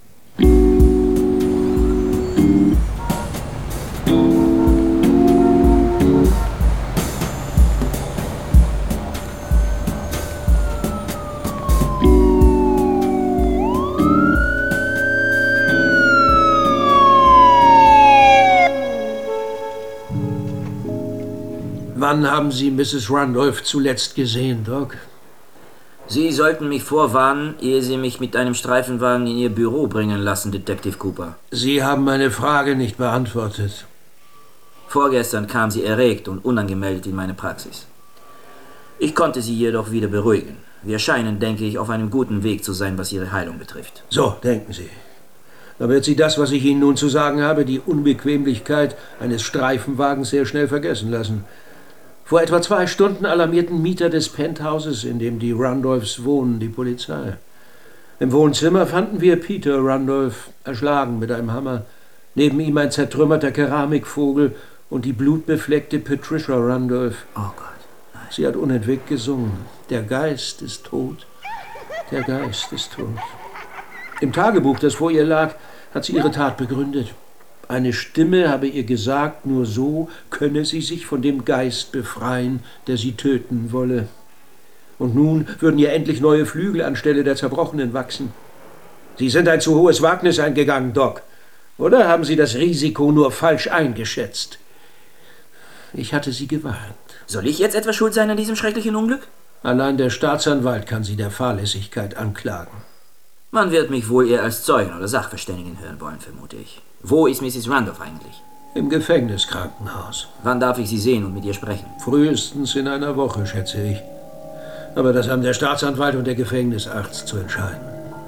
Wann haben Sie Misses Randolph zuletzt gesehen, Doc? Sie sollten mich vorwarnen, ehe Sie mich mit einem Streifenwagen in Ihr Büro bringen lassen, Detective Cooper. Sie haben meine Frage nicht beantwortet. Vorgestern kam sie erregt und unangemeldet in meine Praxis. Ich konnte sie jedoch wieder beruhigen. Wir scheinen, denke ich, auf einem guten Weg zu sein, was Ihre Heilung betrifft. So, denken Sie. Da wird sie das, was ich Ihnen nun zu sagen habe, die Unbequemlichkeit eines Streifenwagens sehr schnell vergessen lassen. Vor etwa zwei Stunden alarmierten Mieter des Penthauses, in dem die Randolphs wohnen, die Polizei. Im Wohnzimmer fanden wir Peter Randolph erschlagen mit einem Hammer. Neben ihm ein zertrümmerter Keramikvogel und die blutbefleckte Patricia Randolph. Oh Gott. Nein. Sie hat unentwegt gesungen. Der Geist ist tot. Der Geist ist tot. Im Tagebuch, das vor ihr lag, hat sie ihre Tat begründet. Eine Stimme habe ihr gesagt, nur so könne sie sich von dem Geist befreien, der sie töten wolle. Und nun würden ihr endlich neue Flügel anstelle der zerbrochenen wachsen. Sie sind ein zu hohes Wagnis eingegangen, Doc. Oder haben Sie das Risiko nur falsch eingeschätzt? Ich hatte Sie gewarnt. Soll ich jetzt etwa schuld sein an diesem schrecklichen Unglück? Allein der Staatsanwalt kann Sie der Fahrlässigkeit anklagen. Man wird mich wohl eher als Zeugen oder Sachverständigen hören wollen, vermute ich. Wo ist Misses Randolph eigentlich? Im Gefängniskrankenhaus. Wann darf ich sie sehen und mit ihr sprechen? Frühestens in einer Woche, schätze ich. Aber das haben der Staatsanwalt und der Gefängnisarzt zu entscheiden.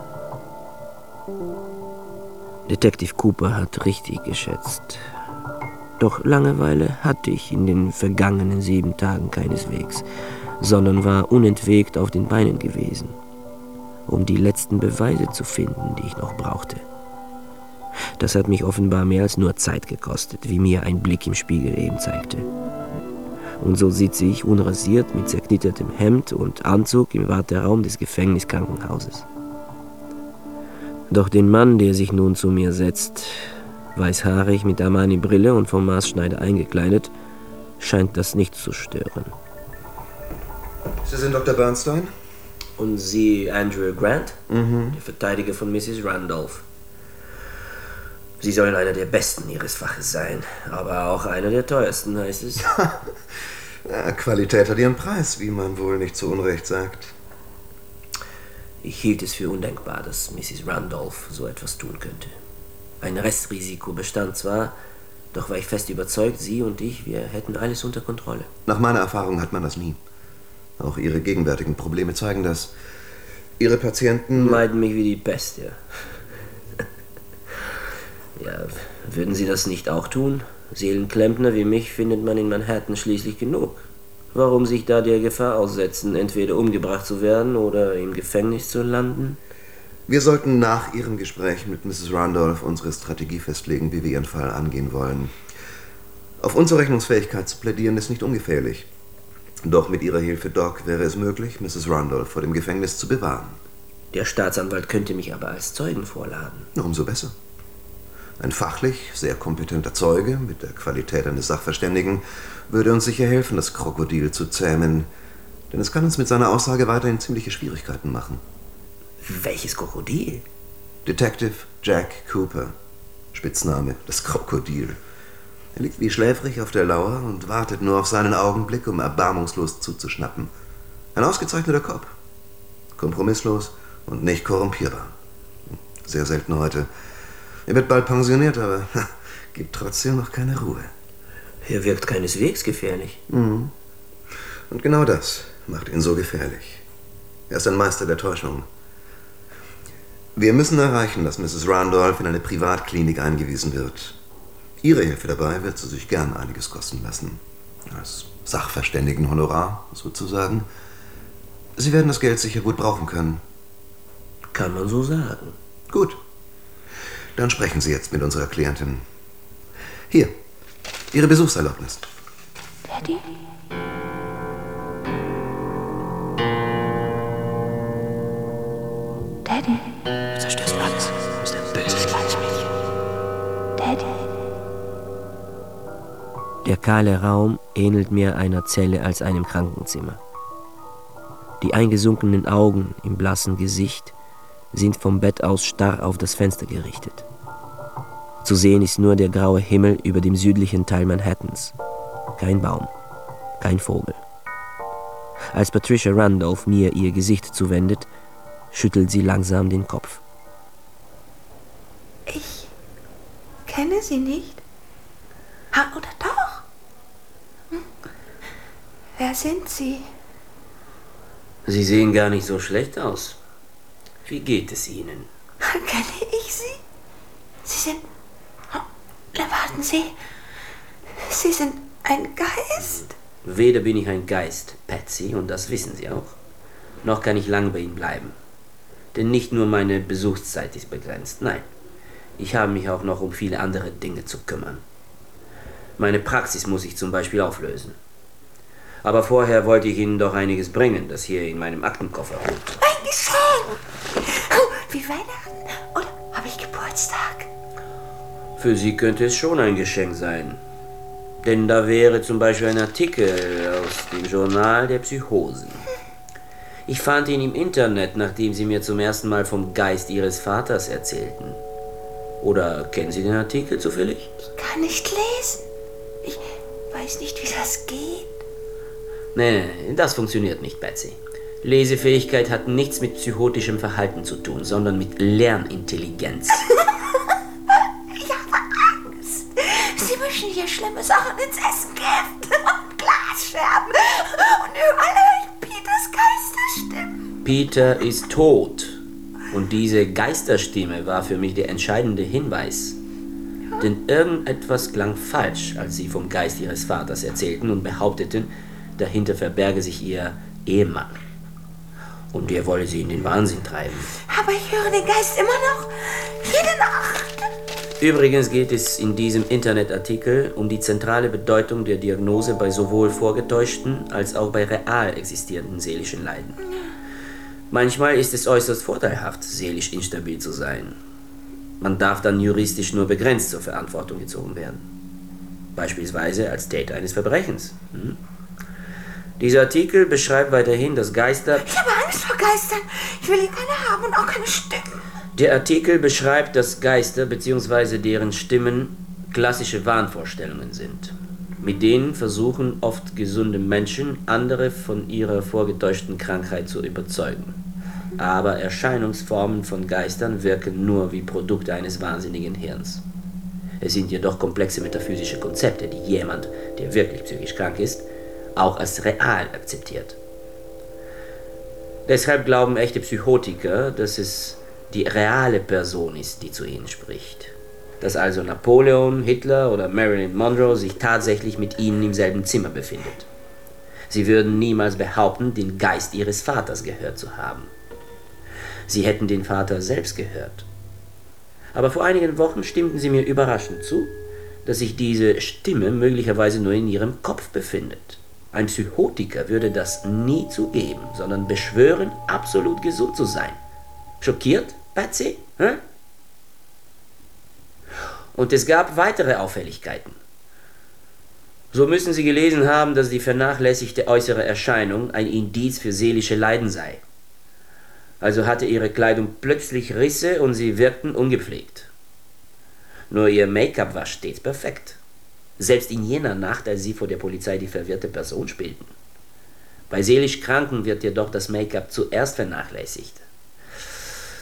Detective Cooper hat richtig geschätzt. Doch Langeweile hatte ich in den vergangenen sieben Tagen keineswegs, sondern war unentwegt auf den Beinen gewesen, um die letzten Beweise zu finden, die ich noch brauchte. Das hat mich offenbar mehr als nur Zeit gekostet, wie mir ein Blick im Spiegel eben zeigte. Und so sitze ich unrasiert mit zerknittertem Hemd und Anzug im Warteraum des Gefängniskrankenhauses. Doch den Mann, der sich nun zu mir setzt, weißhaarig mit Armani-Brille und vom Maßschneider eingekleidet, scheint das nicht zu stören. Sie sind Doktor Bernstein? Und Sie Andrew Grant, Mhm. der Verteidiger von Misses Randolph. Sie sollen einer der Besten Ihres Faches sein, aber auch einer der teuersten, heißt es. Ja, Qualität hat ihren Preis, wie man wohl nicht zu Unrecht sagt. Ich hielt es für undenkbar, dass Misses Randolph so etwas tun könnte. Ein Restrisiko bestand zwar, doch war ich fest überzeugt, Sie und ich, wir hätten alles unter Kontrolle. Nach meiner Erfahrung hat man das nie. Auch Ihre gegenwärtigen Probleme zeigen das. Ihre Patienten... Meiden mich wie die Pest, ja. Ja, würden Sie das nicht auch tun? Seelenklempner wie mich findet man in Manhattan schließlich genug. Warum sich da der Gefahr aussetzen, entweder umgebracht zu werden oder im Gefängnis zu landen? Wir sollten nach Ihrem Gespräch mit Misses Randolph unsere Strategie festlegen, wie wir Ihren Fall angehen wollen. Auf unsere Rechnungsfähigkeit zu plädieren ist nicht ungefährlich. Doch mit Ihrer Hilfe, Doc, wäre es möglich, Misses Randolph vor dem Gefängnis zu bewahren. Der Staatsanwalt könnte mich aber als Zeugen vorladen. Umso besser. Ein fachlich sehr kompetenter Zeuge mit der Qualität eines Sachverständigen würde uns sicher helfen, das Krokodil zu zähmen, denn es kann uns mit seiner Aussage weiterhin ziemliche Schwierigkeiten machen. Welches Krokodil? Detective Jack Cooper, Spitzname das Krokodil. Er liegt wie schläfrig auf der Lauer und wartet nur auf seinen Augenblick, um erbarmungslos zuzuschnappen. Ein ausgezeichneter Kopf, kompromisslos und nicht korrumpierbar. Sehr selten heute. Er wird bald pensioniert, aber gibt trotzdem noch keine Ruhe. Er wirkt keineswegs gefährlich. Mhm. Und genau das macht ihn so gefährlich. Er ist ein Meister der Täuschung. Wir müssen erreichen, dass Misses Randolph in eine Privatklinik eingewiesen wird. Ihre Hilfe dabei wird sie sich gern einiges kosten lassen. Als Sachverständigenhonorar, sozusagen. Sie werden das Geld sicher gut brauchen können. Kann man so sagen. Gut. Dann sprechen Sie jetzt mit unserer Klientin. Hier, Ihre Besuchserlaubnis. Daddy? Daddy? Du zerstörst alles. Du bist ein böses kleines Mädchen. Daddy? Der kahle Raum ähnelt mehr einer Zelle als einem Krankenzimmer. Die eingesunkenen Augen im blassen Gesicht sind vom Bett aus starr auf das Fenster gerichtet. Zu sehen ist nur der graue Himmel über dem südlichen Teil Manhattans. Kein Baum, kein Vogel. Als Patricia Randolph mir ihr Gesicht zuwendet, schüttelt sie langsam den Kopf. Ich kenne Sie nicht. Ha, oder doch? Hm. Wer sind Sie? Sie sehen gar nicht so schlecht aus. Wie geht es Ihnen? Kenne ich Sie? Sie sind... Warten Sie. Sie sind ein Geist? Weder bin ich ein Geist, Patsy, und das wissen Sie auch, noch kann ich lange bei Ihnen bleiben. Denn nicht nur meine Besuchszeit ist begrenzt, nein. Ich habe mich auch noch um viele andere Dinge zu kümmern. Meine Praxis muss ich zum Beispiel auflösen. Aber vorher wollte ich Ihnen doch einiges bringen, das hier in meinem Aktenkoffer ruht. Ein Geschenk! Oh, wie Weihnachten? Oder habe ich Geburtstag? Für Sie könnte es schon ein Geschenk sein. Denn da wäre zum Beispiel ein Artikel aus dem Journal der Psychosen. Ich fand ihn im Internet, nachdem Sie mir zum ersten Mal vom Geist Ihres Vaters erzählten. Oder kennen Sie den Artikel zufällig? Ich kann nicht lesen. Ich weiß nicht, wie das geht. Nee, nee, das funktioniert nicht, Patsy. Lesefähigkeit hat nichts mit psychotischem Verhalten zu tun, sondern mit Lernintelligenz. Ich habe Angst. Sie mischen hier schlimme Sachen ins Essen, Gift und Glasscherben. Und überall höre ich Peters Geisterstimmen. Peter ist tot. Und diese Geisterstimme war für mich der entscheidende Hinweis. Denn irgendetwas klang falsch, als Sie vom Geist Ihres Vaters erzählten und behaupteten, dahinter verberge sich Ihr Ehemann. Und er wolle Sie in den Wahnsinn treiben. Aber ich höre den Geist immer noch. Jede Nacht. Übrigens geht es in diesem Internetartikel um die zentrale Bedeutung der Diagnose bei sowohl vorgetäuschten als auch bei real existierenden seelischen Leiden. Manchmal ist es äußerst vorteilhaft, seelisch instabil zu sein. Man darf dann juristisch nur begrenzt zur Verantwortung gezogen werden. Beispielsweise als Täter eines Verbrechens. Hm? Dieser Artikel beschreibt weiterhin, dass Geister... Ich habe Angst vor Geistern. Ich will hier keine haben und auch keine Stimmen. Der Artikel beschreibt, dass Geister bzw. deren Stimmen klassische Wahnvorstellungen sind. Mit denen versuchen oft gesunde Menschen, andere von ihrer vorgetäuschten Krankheit zu überzeugen. Aber Erscheinungsformen von Geistern wirken nur wie Produkte eines wahnsinnigen Hirns. Es sind jedoch komplexe metaphysische Konzepte, die jemand, der wirklich psychisch krank ist, auch als real akzeptiert. Deshalb glauben echte Psychotiker, dass es die reale Person ist, die zu ihnen spricht. Dass also Napoleon, Hitler oder Marilyn Monroe sich tatsächlich mit ihnen im selben Zimmer befindet. Sie würden niemals behaupten, den Geist ihres Vaters gehört zu haben. Sie hätten den Vater selbst gehört. Aber vor einigen Wochen stimmten sie mir überraschend zu, dass sich diese Stimme möglicherweise nur in ihrem Kopf befindet. Ein Psychotiker würde das nie zugeben, sondern beschwören, absolut gesund zu sein. Schockiert, Patsy? Hä? Und es gab weitere Auffälligkeiten. So müssen Sie gelesen haben, dass die vernachlässigte äußere Erscheinung ein Indiz für seelische Leiden sei. Also hatte ihre Kleidung plötzlich Risse und sie wirkten ungepflegt. Nur ihr Make-up war stets perfekt. Selbst in jener Nacht, als sie vor der Polizei die verwirrte Person spielten. Bei seelisch Kranken wird jedoch das Make-up zuerst vernachlässigt.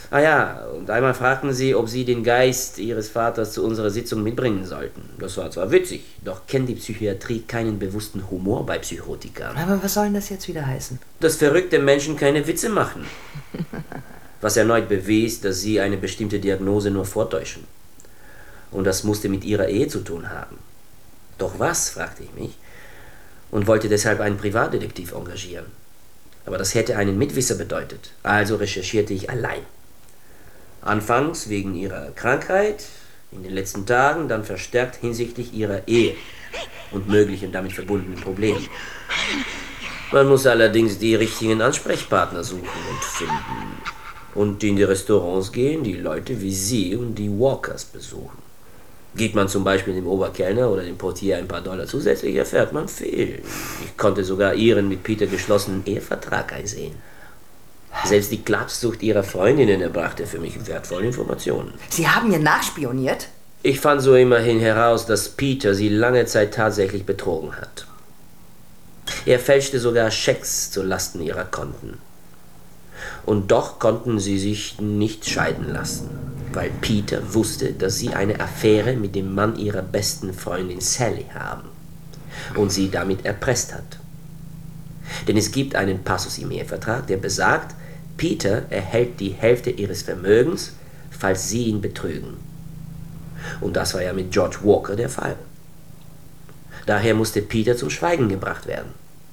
Ah ja, und einmal fragten sie, ob sie den Geist ihres Vaters zu unserer Sitzung mitbringen sollten. Das war zwar witzig, doch kennt die Psychiatrie keinen bewussten Humor bei Psychotikern. Aber was soll denn das jetzt wieder heißen? Dass verrückte Menschen keine Witze machen. Was erneut bewies, dass sie eine bestimmte Diagnose nur vortäuschen. Und das musste mit ihrer Ehe zu tun haben. Doch was, fragte ich mich, und wollte deshalb einen Privatdetektiv engagieren. Aber das hätte einen Mitwisser bedeutet, also recherchierte ich allein. Anfangs wegen ihrer Krankheit, in den letzten Tagen dann verstärkt hinsichtlich ihrer Ehe und möglichen damit verbundenen Problemen. Man muss allerdings die richtigen Ansprechpartner suchen und finden. Und in die Restaurants gehen, die Leute wie Sie und die Walkers besuchen. Gibt man zum Beispiel dem Oberkellner oder dem Portier ein paar Dollar zusätzlich, erfährt man viel. Ich konnte sogar Ihren mit Peter geschlossenen Ehevertrag einsehen. Selbst die Klatschsucht Ihrer Freundinnen erbrachte für mich wertvolle Informationen. Sie haben ihr nachspioniert? Ich fand so immerhin heraus, dass Peter sie lange Zeit tatsächlich betrogen hat. Er fälschte sogar Schecks zu Lasten ihrer Konten. Und doch konnten sie sich nicht scheiden lassen, weil Peter wusste, dass sie eine Affäre mit dem Mann ihrer besten Freundin Sally haben und sie damit erpresst hat. Denn es gibt einen Passus im Ehevertrag, der besagt, Peter erhält die Hälfte ihres Vermögens, falls sie ihn betrügen. Und das war ja mit George Walker der Fall. Daher musste Peter zum Schweigen gebracht werden.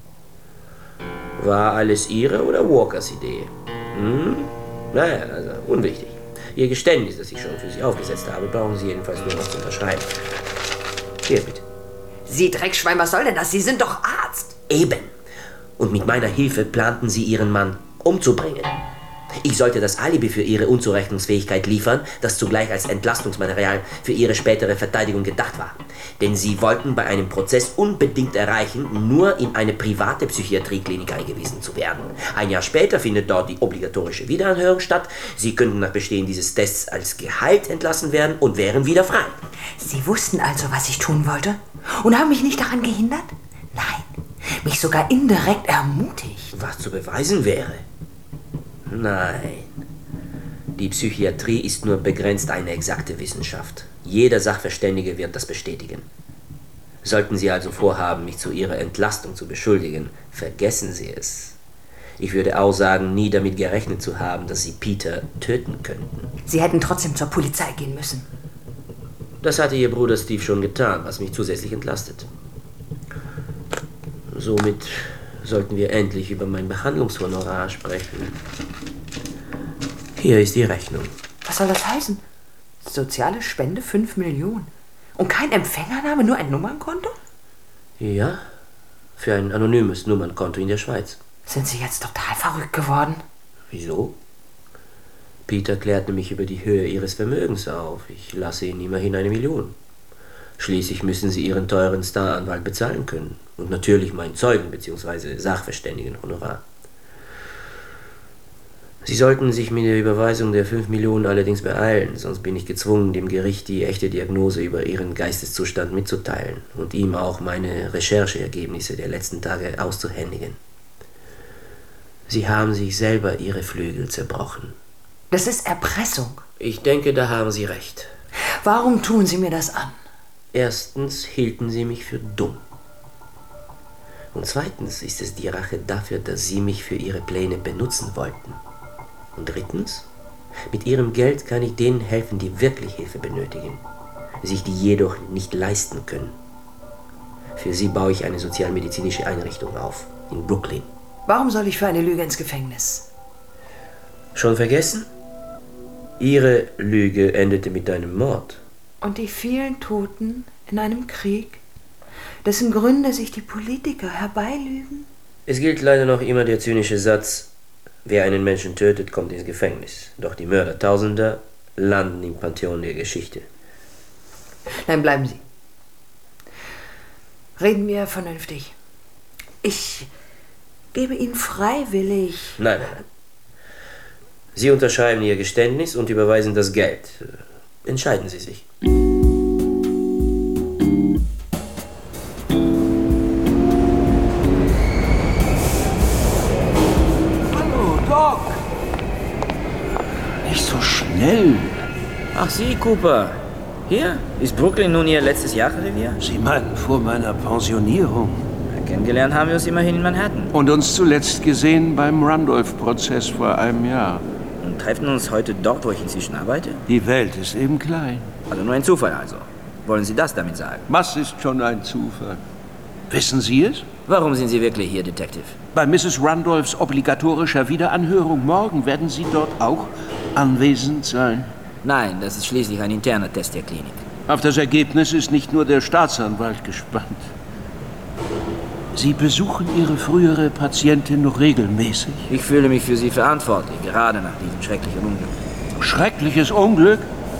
War alles Ihre oder Walkers Idee? Hm? Naja, also unwichtig. Ihr Geständnis, das ich schon für Sie aufgesetzt habe, brauchen Sie jedenfalls nur noch zu unterschreiben. Hier, bitte. Sie Dreckschwein, was soll denn das? Sie sind doch Arzt. Eben. Und mit meiner Hilfe planten Sie Ihren Mann umzubringen. Ich sollte das Alibi für Ihre Unzurechnungsfähigkeit liefern, das zugleich als Entlastungsmaterial für Ihre spätere Verteidigung gedacht war. Denn Sie wollten bei einem Prozess unbedingt erreichen, nur in eine private Psychiatrieklinik eingewiesen zu werden. Ein Jahr später findet dort die obligatorische Wiederanhörung statt. Sie könnten nach Bestehen dieses Tests als geheilt entlassen werden und wären wieder frei. Sie wussten also, was ich tun wollte? Und haben mich nicht daran gehindert? Nein, mich sogar indirekt ermutigt. Was zu beweisen wäre? Nein. Die Psychiatrie ist nur begrenzt eine exakte Wissenschaft. Jeder Sachverständige wird das bestätigen. Sollten Sie also vorhaben, mich zu Ihrer Entlastung zu beschuldigen, vergessen Sie es. Ich würde aussagen, nie damit gerechnet zu haben, dass Sie Peter töten könnten. Sie hätten trotzdem zur Polizei gehen müssen. Das hatte Ihr Bruder Steve schon getan, was mich zusätzlich entlastet. Somit sollten wir endlich über mein Behandlungshonorar sprechen. Hier ist die Rechnung. Was soll das heißen? Soziale Spende fünf Millionen. Und kein Empfängername, nur ein Nummernkonto? Ja, für ein anonymes Nummernkonto in der Schweiz. Sind Sie jetzt total verrückt geworden? Wieso? Peter klärte mich über die Höhe Ihres Vermögens auf. Ich lasse Ihnen immerhin eine Million. Schließlich müssen Sie Ihren teuren Staranwalt bezahlen können. Und natürlich mein Zeugen- bzw. Sachverständigenhonorar. Sie sollten sich mit der Überweisung der fünf Millionen allerdings beeilen, sonst bin ich gezwungen, dem Gericht die echte Diagnose über Ihren Geisteszustand mitzuteilen und ihm auch meine Rechercheergebnisse der letzten Tage auszuhändigen. Sie haben sich selber Ihre Flügel zerbrochen. Das ist Erpressung. Ich denke, da haben Sie recht. Warum tun Sie mir das an? Erstens hielten Sie mich für dumm. Und zweitens ist es die Rache dafür, dass Sie mich für Ihre Pläne benutzen wollten. Und drittens, mit Ihrem Geld kann ich denen helfen, die wirklich Hilfe benötigen, sich die jedoch nicht leisten können. Für Sie baue ich eine sozialmedizinische Einrichtung auf, in Brooklyn. Warum soll ich für eine Lüge ins Gefängnis? Schon vergessen? Ihre Lüge endete mit einem Mord. Und die vielen Toten in einem Krieg, dessen Gründe sich die Politiker herbeilügen? Es gilt leider noch immer der zynische Satz, wer einen Menschen tötet, kommt ins Gefängnis. Doch die Mörder Tausender landen im Pantheon der Geschichte. Nein, bleiben Sie. Reden wir vernünftig. Ich gebe Ihnen freiwillig... Nein, nein, nein. Sie unterschreiben Ihr Geständnis und überweisen das Geld. Entscheiden Sie sich. Hallo, Doc. Nicht so Ach, Sie, Cooper. Hier? Ist Brooklyn nun Ihr letztes Jagdrevier? Sie meinen vor meiner Pensionierung? Kennengelernt haben wir uns immerhin in Manhattan. Und uns zuletzt gesehen beim Randolph-Prozess vor einem Jahr. Und treffen uns heute dort, wo ich inzwischen arbeite? Die Welt ist eben klein. Also nur ein Zufall also. Wollen Sie das damit sagen? Was ist schon ein Zufall? Wissen Sie es? Warum sind Sie wirklich hier, Detective? Bei Misses Randolphs obligatorischer Wiederanhörung morgen werden Sie dort auch anwesend sein. Nein, das ist schließlich ein interner Test der Klinik. Auf das Ergebnis ist nicht nur der Staatsanwalt gespannt. Sie besuchen Ihre frühere Patientin noch regelmäßig? Ich fühle mich für Sie verantwortlich, gerade nach diesem schrecklichen Unglück. Schreckliches Unglück?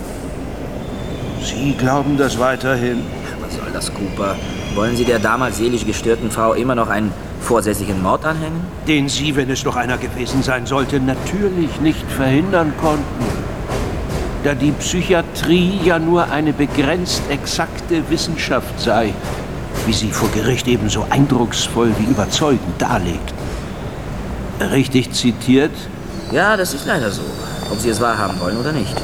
Sie glauben das weiterhin? Was soll das, Cooper? Wollen Sie der damals seelisch gestörten Frau immer noch einen vorsätzlichen Mord anhängen? Den Sie, wenn es noch einer gewesen sein sollte, natürlich nicht verhindern konnten. Da die Psychiatrie ja nur eine begrenzt exakte Wissenschaft sei, wie sie vor Gericht ebenso eindrucksvoll wie überzeugend darlegt. Richtig zitiert? Ja, das ist leider so. Ob Sie es wahrhaben wollen oder nicht.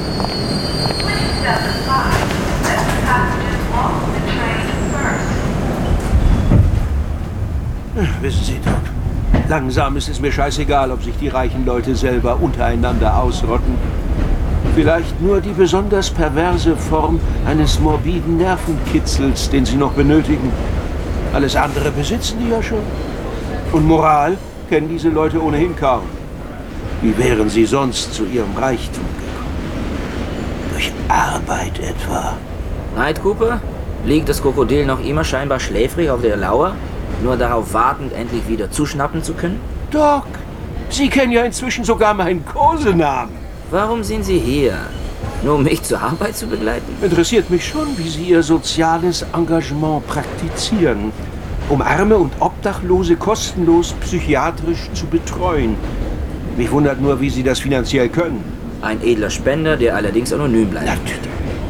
Wissen Sie, Doc, langsam ist es mir scheißegal, ob sich die reichen Leute selber untereinander ausrotten. Vielleicht nur die besonders perverse Form eines morbiden Nervenkitzels, den sie noch benötigen. Alles andere besitzen die ja schon. Und Moral kennen diese Leute ohnehin kaum. Wie wären sie sonst zu ihrem Reichtum gekommen? Durch Arbeit etwa? Night, Cooper? Liegt das Krokodil noch immer scheinbar schläfrig auf der Lauer, nur darauf wartend, endlich wieder zuschnappen zu können? Doc, Sie kennen ja inzwischen sogar meinen Kosenamen. Warum sind Sie hier? Nur um mich zur Arbeit zu begleiten? Interessiert mich schon, wie Sie Ihr soziales Engagement praktizieren, um Arme und Obdachlose kostenlos psychiatrisch zu betreuen. Mich wundert nur, wie Sie das finanziell können. Ein edler Spender, der allerdings anonym bleibt. Natürlich.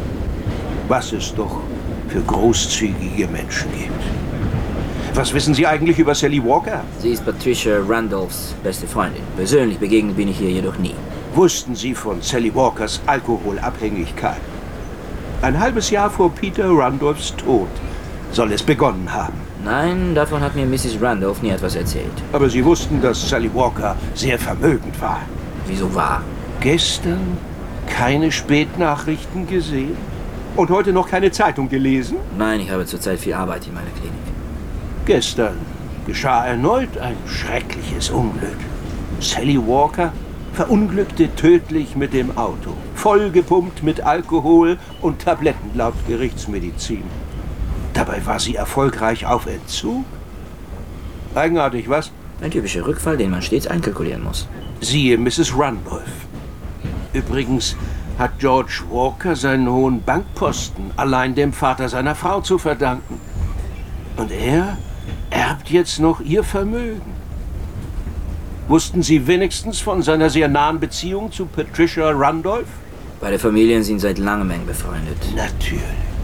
Was es doch für großzügige Menschen gibt. Was wissen Sie eigentlich über Sally Walker? Sie ist Patricia Randolphs beste Freundin. Persönlich begegnet bin ich ihr jedoch nie. Wussten Sie von Sally Walkers Alkoholabhängigkeit? Ein halbes Jahr vor Peter Randolphs Tod soll es begonnen haben. Nein, davon hat mir Missus Randolph nie etwas erzählt. Aber Sie wussten, dass Sally Walker sehr vermögend war. Wieso war? Gestern keine Spätnachrichten gesehen? Und heute noch keine Zeitung gelesen? Nein, ich habe zurzeit viel Arbeit in meiner Klinik. Gestern geschah erneut ein schreckliches Unglück. Sally Walker verunglückte tödlich mit dem Auto, vollgepumpt mit Alkohol und Tabletten laut Gerichtsmedizin. Dabei war sie erfolgreich auf Entzug. Eigenartig, was? Ein typischer Rückfall, den man stets einkalkulieren muss. Siehe Misses Randolph. Übrigens hat George Walker seinen hohen Bankposten allein dem Vater seiner Frau zu verdanken. Und er erbt jetzt noch ihr Vermögen. Wussten Sie wenigstens von seiner sehr nahen Beziehung zu Patricia Randolph? Beide Familien sind seit langem eng befreundet. Natürlich.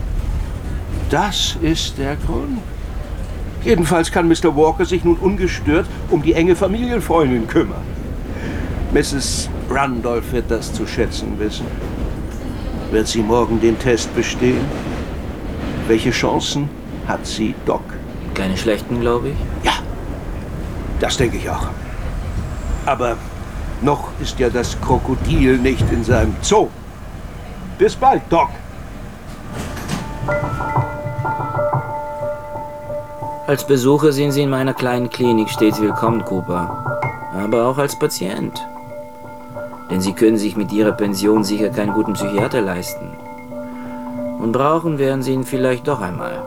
Das ist der Grund. Jedenfalls kann Mister Walker sich nun ungestört um die enge Familienfreundin kümmern. Misses Randolph wird das zu schätzen wissen. Wird sie morgen den Test bestehen? Welche Chancen hat sie, Doc? Keine schlechten, glaube ich. Ja, das denke ich auch. Aber noch ist ja das Krokodil nicht in seinem Zoo. Bis bald, Doc. Als Besucher sind Sie in meiner kleinen Klinik stets willkommen, Cooper. Aber auch als Patient. Denn Sie können sich mit Ihrer Pension sicher keinen guten Psychiater leisten. Und brauchen werden Sie ihn vielleicht doch einmal.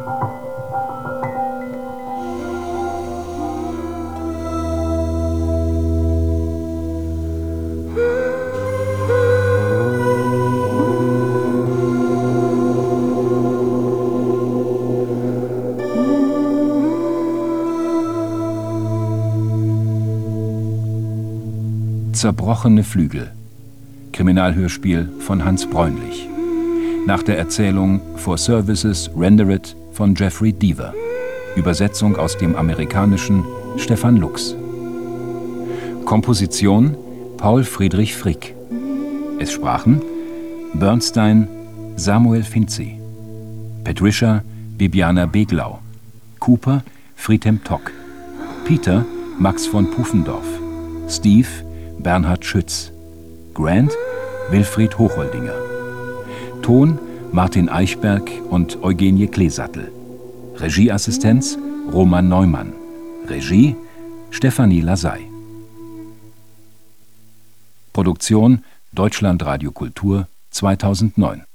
Zerbrochene Flügel. Kriminalhörspiel von Hans Bräunlich. Nach der Erzählung For Services Rendered von Jeffrey Deaver. Übersetzung aus dem Amerikanischen Stefan Lux. Komposition Paul Friedrich Frick. Es sprachen Bernstein Samuel Finzi, Patricia Bibiana Beglau, Cooper Friedhelm Tock, Peter Max von Pufendorf, Steve Bernhard Schütz, Grant Wilfried Hocholdinger, Ton Martin Eichberg und Eugenie Kleesattel, Regieassistenz Roman Neumann, Regie Stefanie Lasey. Produktion Deutschlandradio Kultur zweitausendneun.